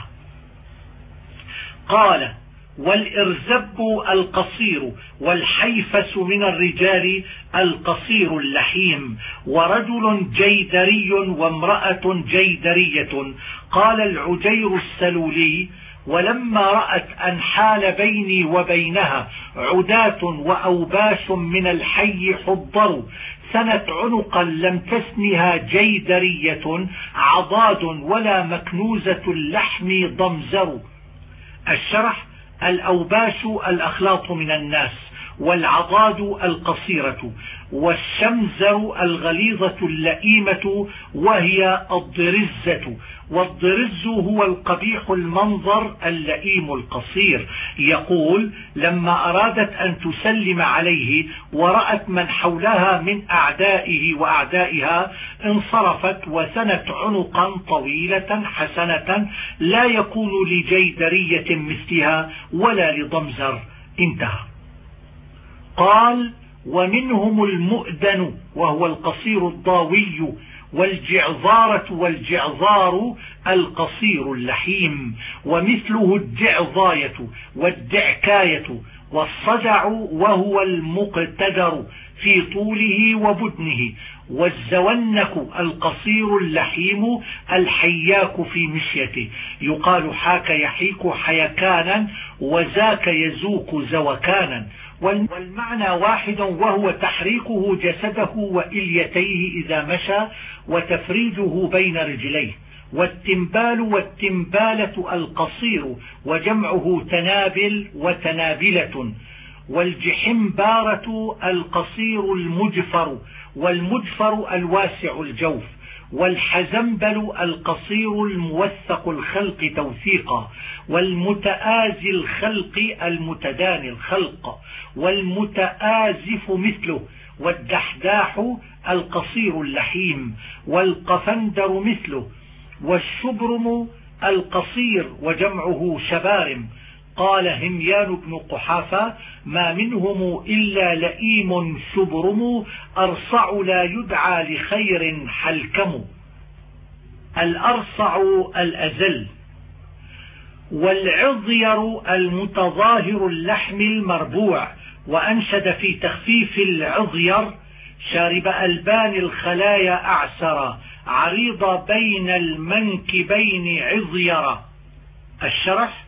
قال: والإرزب القصير، والحيفس من الرجال القصير اللحيم، ورجل جيدري وامرأة جيدرية. قال العجير السلولي: ولما رأت أن حال بيني وبينها عداة وأوباش من الحي حضروا، سنت عنقا لم تسنها جيدرية عضاد ولا مكنوزة اللحم ضمزر. الشرح: الأوباش الأخلاط من الناس، والعضاد القصيرة، والشمزر الغليظة اللئيمة وهي الضرزة. والضرز هو القبيح المنظر اللئيم القصير. يقول: لما أرادت أن تسلم عليه ورأت من حولها من أعدائه وأعدائها انصرفت، وثنت عنقا طويلة حسنة لا يكون لجيدرية مثلها ولا لضمزر. انتهى. قال: ومنهم المؤدن وهو القصير الضاوي، والجعظارة والجعظار القصير اللحيم، ومثله الجعظاية والدعكاية، والصدع وهو المقتدر في طوله وبدنه، والزونك القصير اللحيم الحياك في مشيته. يقال حاك يحيك حيكانا، وذاك يزوك زوكانا. والمعنى واحد، وهو تحريكه جسده وإليتيه إذا مشى، وتفريجه بين رجليه. والتنبال والتنبالة القصير، وجمعه تنابل وتنابلة. والجحمبارة القصير المجفر، والمجفر الواسع الجوف. والحزنبل القصير الموثق الخلق توثيقا. والمتآزي الخلق المتداني الخلق. والمتآزف مثله. والدحداح القصير اللحيم. والقفندر مثله. والشبرم القصير وجمعه شبارم. قال هميان بن قحافة: ما منهم إلا لئيم شبرم، أرصع لا يدعى لخير حلكم. الأرصع الأزل. والعضير المتظاهر اللحم المربوع. وأنشد في تخفيف العضير: شارب ألبان الخلايا أعسر، عريض بين المنكبين عضيرا. الشرح: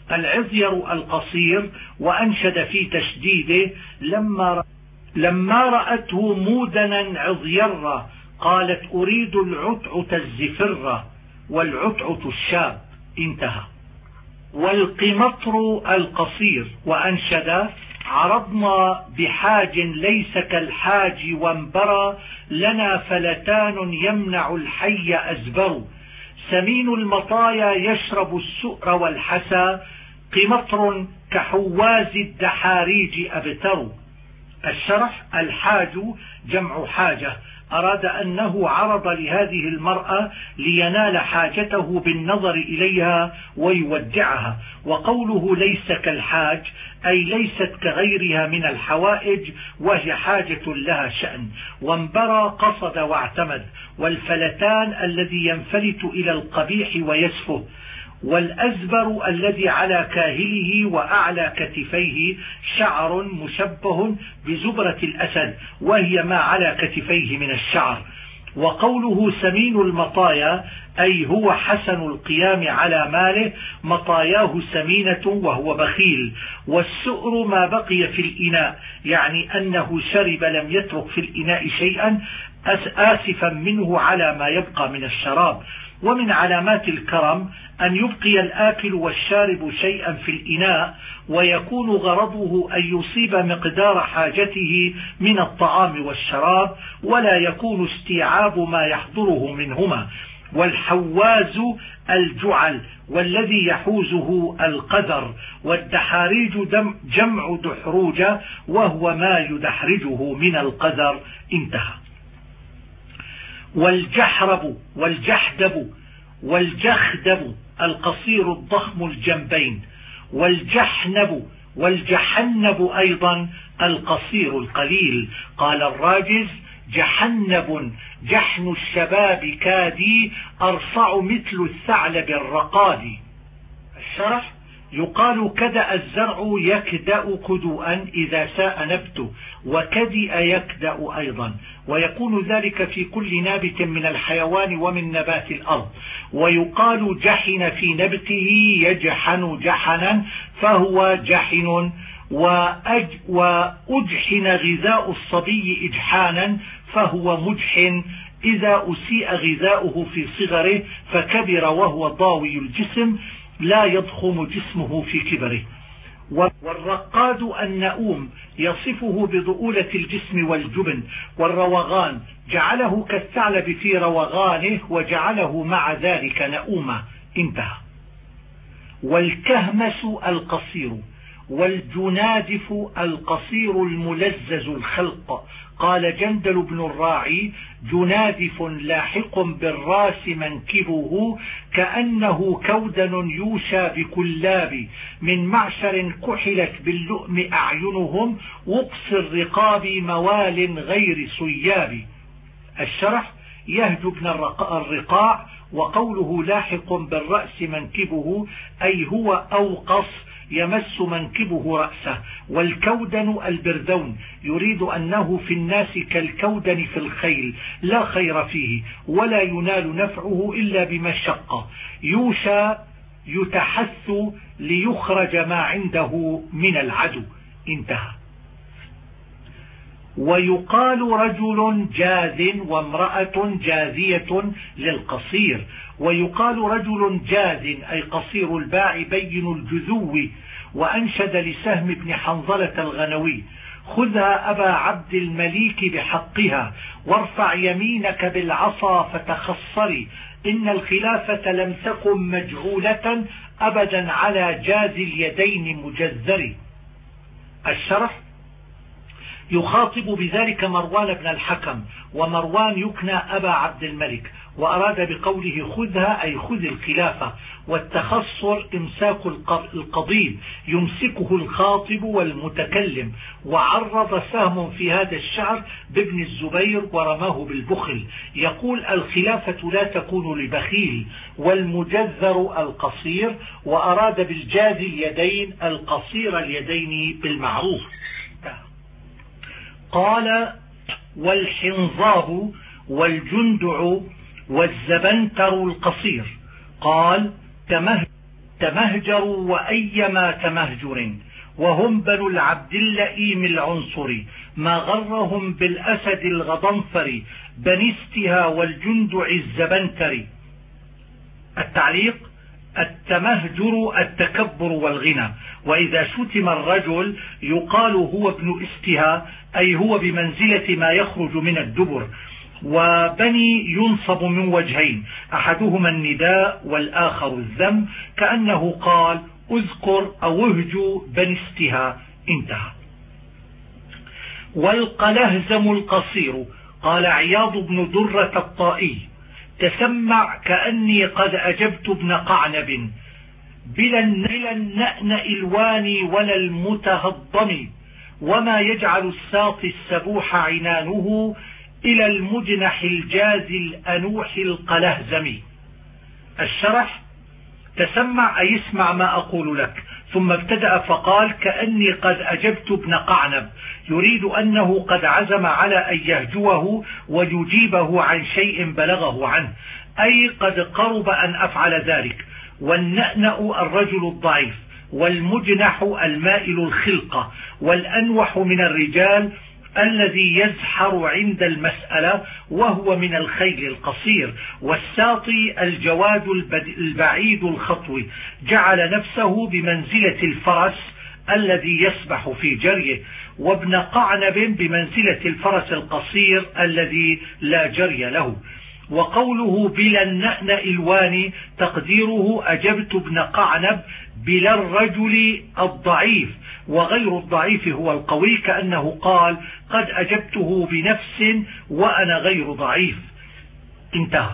العذير القصير. وأنشد في تشديده: لما رأته مودنا عذيرا قالت أريد العتعة الزفرة والعتعة الشاب. انتهى. والقمطر القصير. وأنشد: عرضنا بحاج ليس كالحاج وانبرى لنا فلتان يمنع الحي أزبر سمين المطايا يشرب السؤر والحسى قمطر كحواز الدحاريج أبتر. الشرح: الحاج جمع حاجة، أراد أنه عرض لهذه المرأة لينال حاجته بالنظر إليها ويودعها. وقوله ليس كالحاج أي ليست كغيرها من الحوائج وهي حاجة لها شأن. وانبرى قصد واعتمد. والفلتان الذي ينفلت إلى القبيح ويسفه. والأزبر الذي على كاهله وأعلى كتفيه شعر مشبه بزبرة الأسد وهي ما على كتفيه من الشعر. وقوله سمين المطايا أي هو حسن القيام على ماله، مطاياه سمينة وهو بخيل. والسؤر ما بقي في الإناء، يعني أنه شرب لم يترك في الإناء شيئا آسفا منه على ما يبقى من الشراب. ومن علامات الكرم أن يبقي الآكل والشارب شيئا في الإناء ويكون غرضه أن يصيب مقدار حاجته من الطعام والشراب ولا يكون استيعاب ما يحضره منهما. والحواز الجعل والذي يحوزه القدر. والدحاريج جمع دحروجة وهو ما يدحرجه من القدر. انتهى. والجحرب والجحدب والجخدب القصير الضخم الجنبين. والجحنب والجحنب أيضا القصير القليل. قال الراجز: جحنب جحن الشباب كادي أرصع مثل الثعلب الرقادي. الشرح: يقال كدأ الزرع يكدأ كدوءا إذا ساء نبته، وكدئ يكدأ أيضا، ويكون ذلك في كل نابت من الحيوان ومن نبات الأرض. ويقال جحن في نبته يجحن جحنا فهو جحن. وأجحن غذاء الصبي إجحانا فهو مجحن إذا أسيء غذاؤه في صغره فكبر وهو ضاوي الجسم لا يضخم جسمه في كبره. والرقاد النؤوم يصفه بضؤولة الجسم والجبن. والروغان جعله كالثعلب في روغانه وجعله مع ذلك نؤوما. انتهى. والكهمس القصير. والجنادف القصير الملزز الخلق. قال جندل بن الراعي: جنادف لاحق بالراس منكبه كأنه كودن يوشى بكلاب من معشر كحلت باللؤم أعينهم وقص الرقاب موال غير صياب. الشرح: يهجبن الرقاع. وقوله لاحق بالرأس منكبه أي هو أوقص يمس منكبه رأسه. والكودن البردون يريد أنه في الناس كالكودن في الخيل لا خير فيه ولا ينال نفعه إلا بمشقة. يوشى يتحث ليخرج ما عنده من العدو. انتهى. ويقال رجل جاذ وامرأة جاذية للقصير. ويقال رجل جاذ أي قصير الباع بين الجذو. وأنشد لسهم بن حنظلة الغنوي: خذها أبا عبد المليك بحقها وارفع يمينك بالعصا فتخصري إن الخلافة لم تكن مجعولة أبدا على جاذ اليدين مجذري. الشرح: يخاطب بذلك مروان بن الحكم، ومروان يكنى أبا عبد الملك، وأراد بقوله خذها أي خذ الخلافة. والتخصر إمساك القضيب يمسكه الخاطب والمتكلم. وعرض سهم في هذا الشعر بابن الزبير ورماه بالبخل. يقول: الخلافة لا تكون لبخيل. والمجذر القصير. وأراد بالجاذ اليدين القصير اليدين بالمعروف. قال: والحنظاب والجندع والزبنتر القصير. قال: تمهجروا وأيما تمهجر وهم بنو العبد اللئيم العنصر ما غرهم بالأسد الغضنفر بنستها والجندع الزبنتر. التعليق: التمهجر التكبر والغنى، وإذا شتم الرجل يقال هو ابن استها، أي هو بمنزلة ما يخرج من الدبر. وبني ينصب من وجهين، أحدهما النداء والآخر الذم، كأنه قال اذكر أو اهجو بني استها. انتهى. والقلهزم القصير. قال عياض بن درة الطائي: تسمع كأني قد أجبت ابن قعنب بلا النأنأ الواني ولا المتهضم، وما يجعل الساطي السبوح عنانه إلى المجنح الجاز الأنوح القلهزم. الشرح: تسمع أي اسمع ما أقول لك. ثم ابتدأ فقال: كأني قد أجبت ابن قعنب، يريد أنه قد عزم على أن يهجوه ويجيبه عن شيء بلغه عنه، أي قد قرب أن أفعل ذلك. والنأنأ الرجل الضعيف، والمجنح المائل الخلقة، والأنوح من الرجال الذي يزحر عند المسألة وهو من الخيل القصير. والساطي الجواد البعيد الخطو، جعل نفسه بمنزلة الفرس الذي يسبح في جريه، وابن قعنب بمنزلة الفرس القصير الذي لا جري له. وقوله بلا النأنأ الواني تقديره أجبت ابن قعنب بلا الرجل الضعيف، وغير الضعيف هو القوي، كأنه قال قد أجبته بنفس وأنا غير ضعيف. انتهى.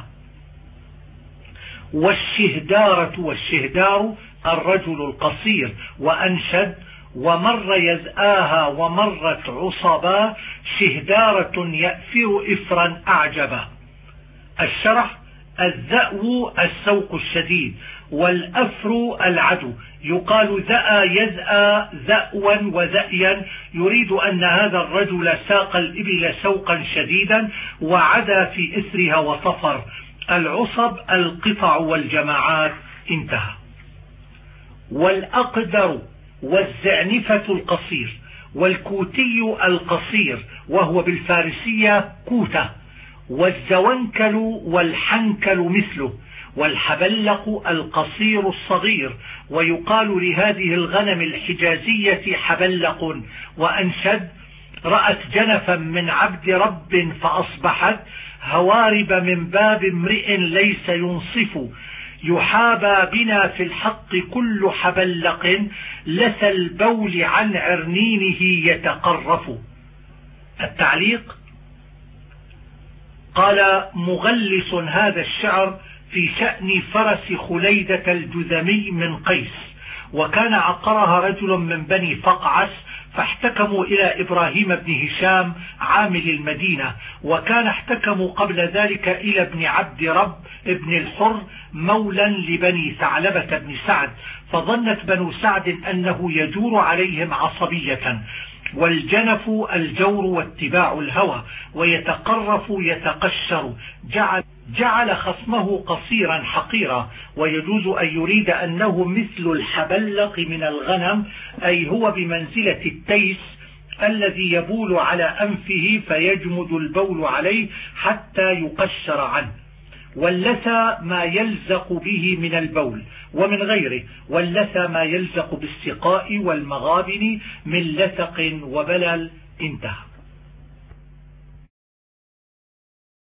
والشهدار الرجل القصير. وأنشد: ومر يزآها ومرت عصبا شهدارة يأفر إفرا أعجبا. الشرح: الذأو السوق الشديد، والأفر العدو. يقال ذأى يزأى ذأوا وذأيا، يريد أن هذا الرجل ساق الإبل سوقا شديدا وعدا في إثرها وصفر. العصب القطع والجماعات. انتهى. والأقدر والزعنفة القصير، والكوتي القصير وهو بالفارسية كوتة، والزونكل والحنكل مثله، والحبلق القصير الصغير، ويقال لهذه الغنم الحجازية حبلق. وأنشد: رأت جنفا من عبد رب فأصبحت هوارب من باب امرئ ليس ينصف، يحابى بنا في الحق كل حبلق لثى البول عن عرنينه يتقرف. التعليق: قال مغلس هذا الشعر في شأن فرس خليدة الجذمي من قيس، وكان عقرها رجل من بني فقعس، فاحتكموا إلى إبراهيم بن هشام عامل المدينة، وكان احتكموا قبل ذلك إلى ابن عبد رب ابن الحر مولا لبني ثعلبة بن سعد، فظنت بنو سعد أنه يجور عليهم عصبية. والجنف الجور واتباع الهوى، ويتقرف يتقشر، جعل خصمه قصيرا حقيرا. ويجوز أن يريد أنه مثل الحبلق من الغنم، أي هو بمنزلة التيس الذي يبول على أنفه فيجمد البول عليه حتى يقشر عنه. واللثى ما يلزق به من البول ومن غيره، واللثى ما يلزق بالسقاء والمغابن من لثق وبلل. انتهى.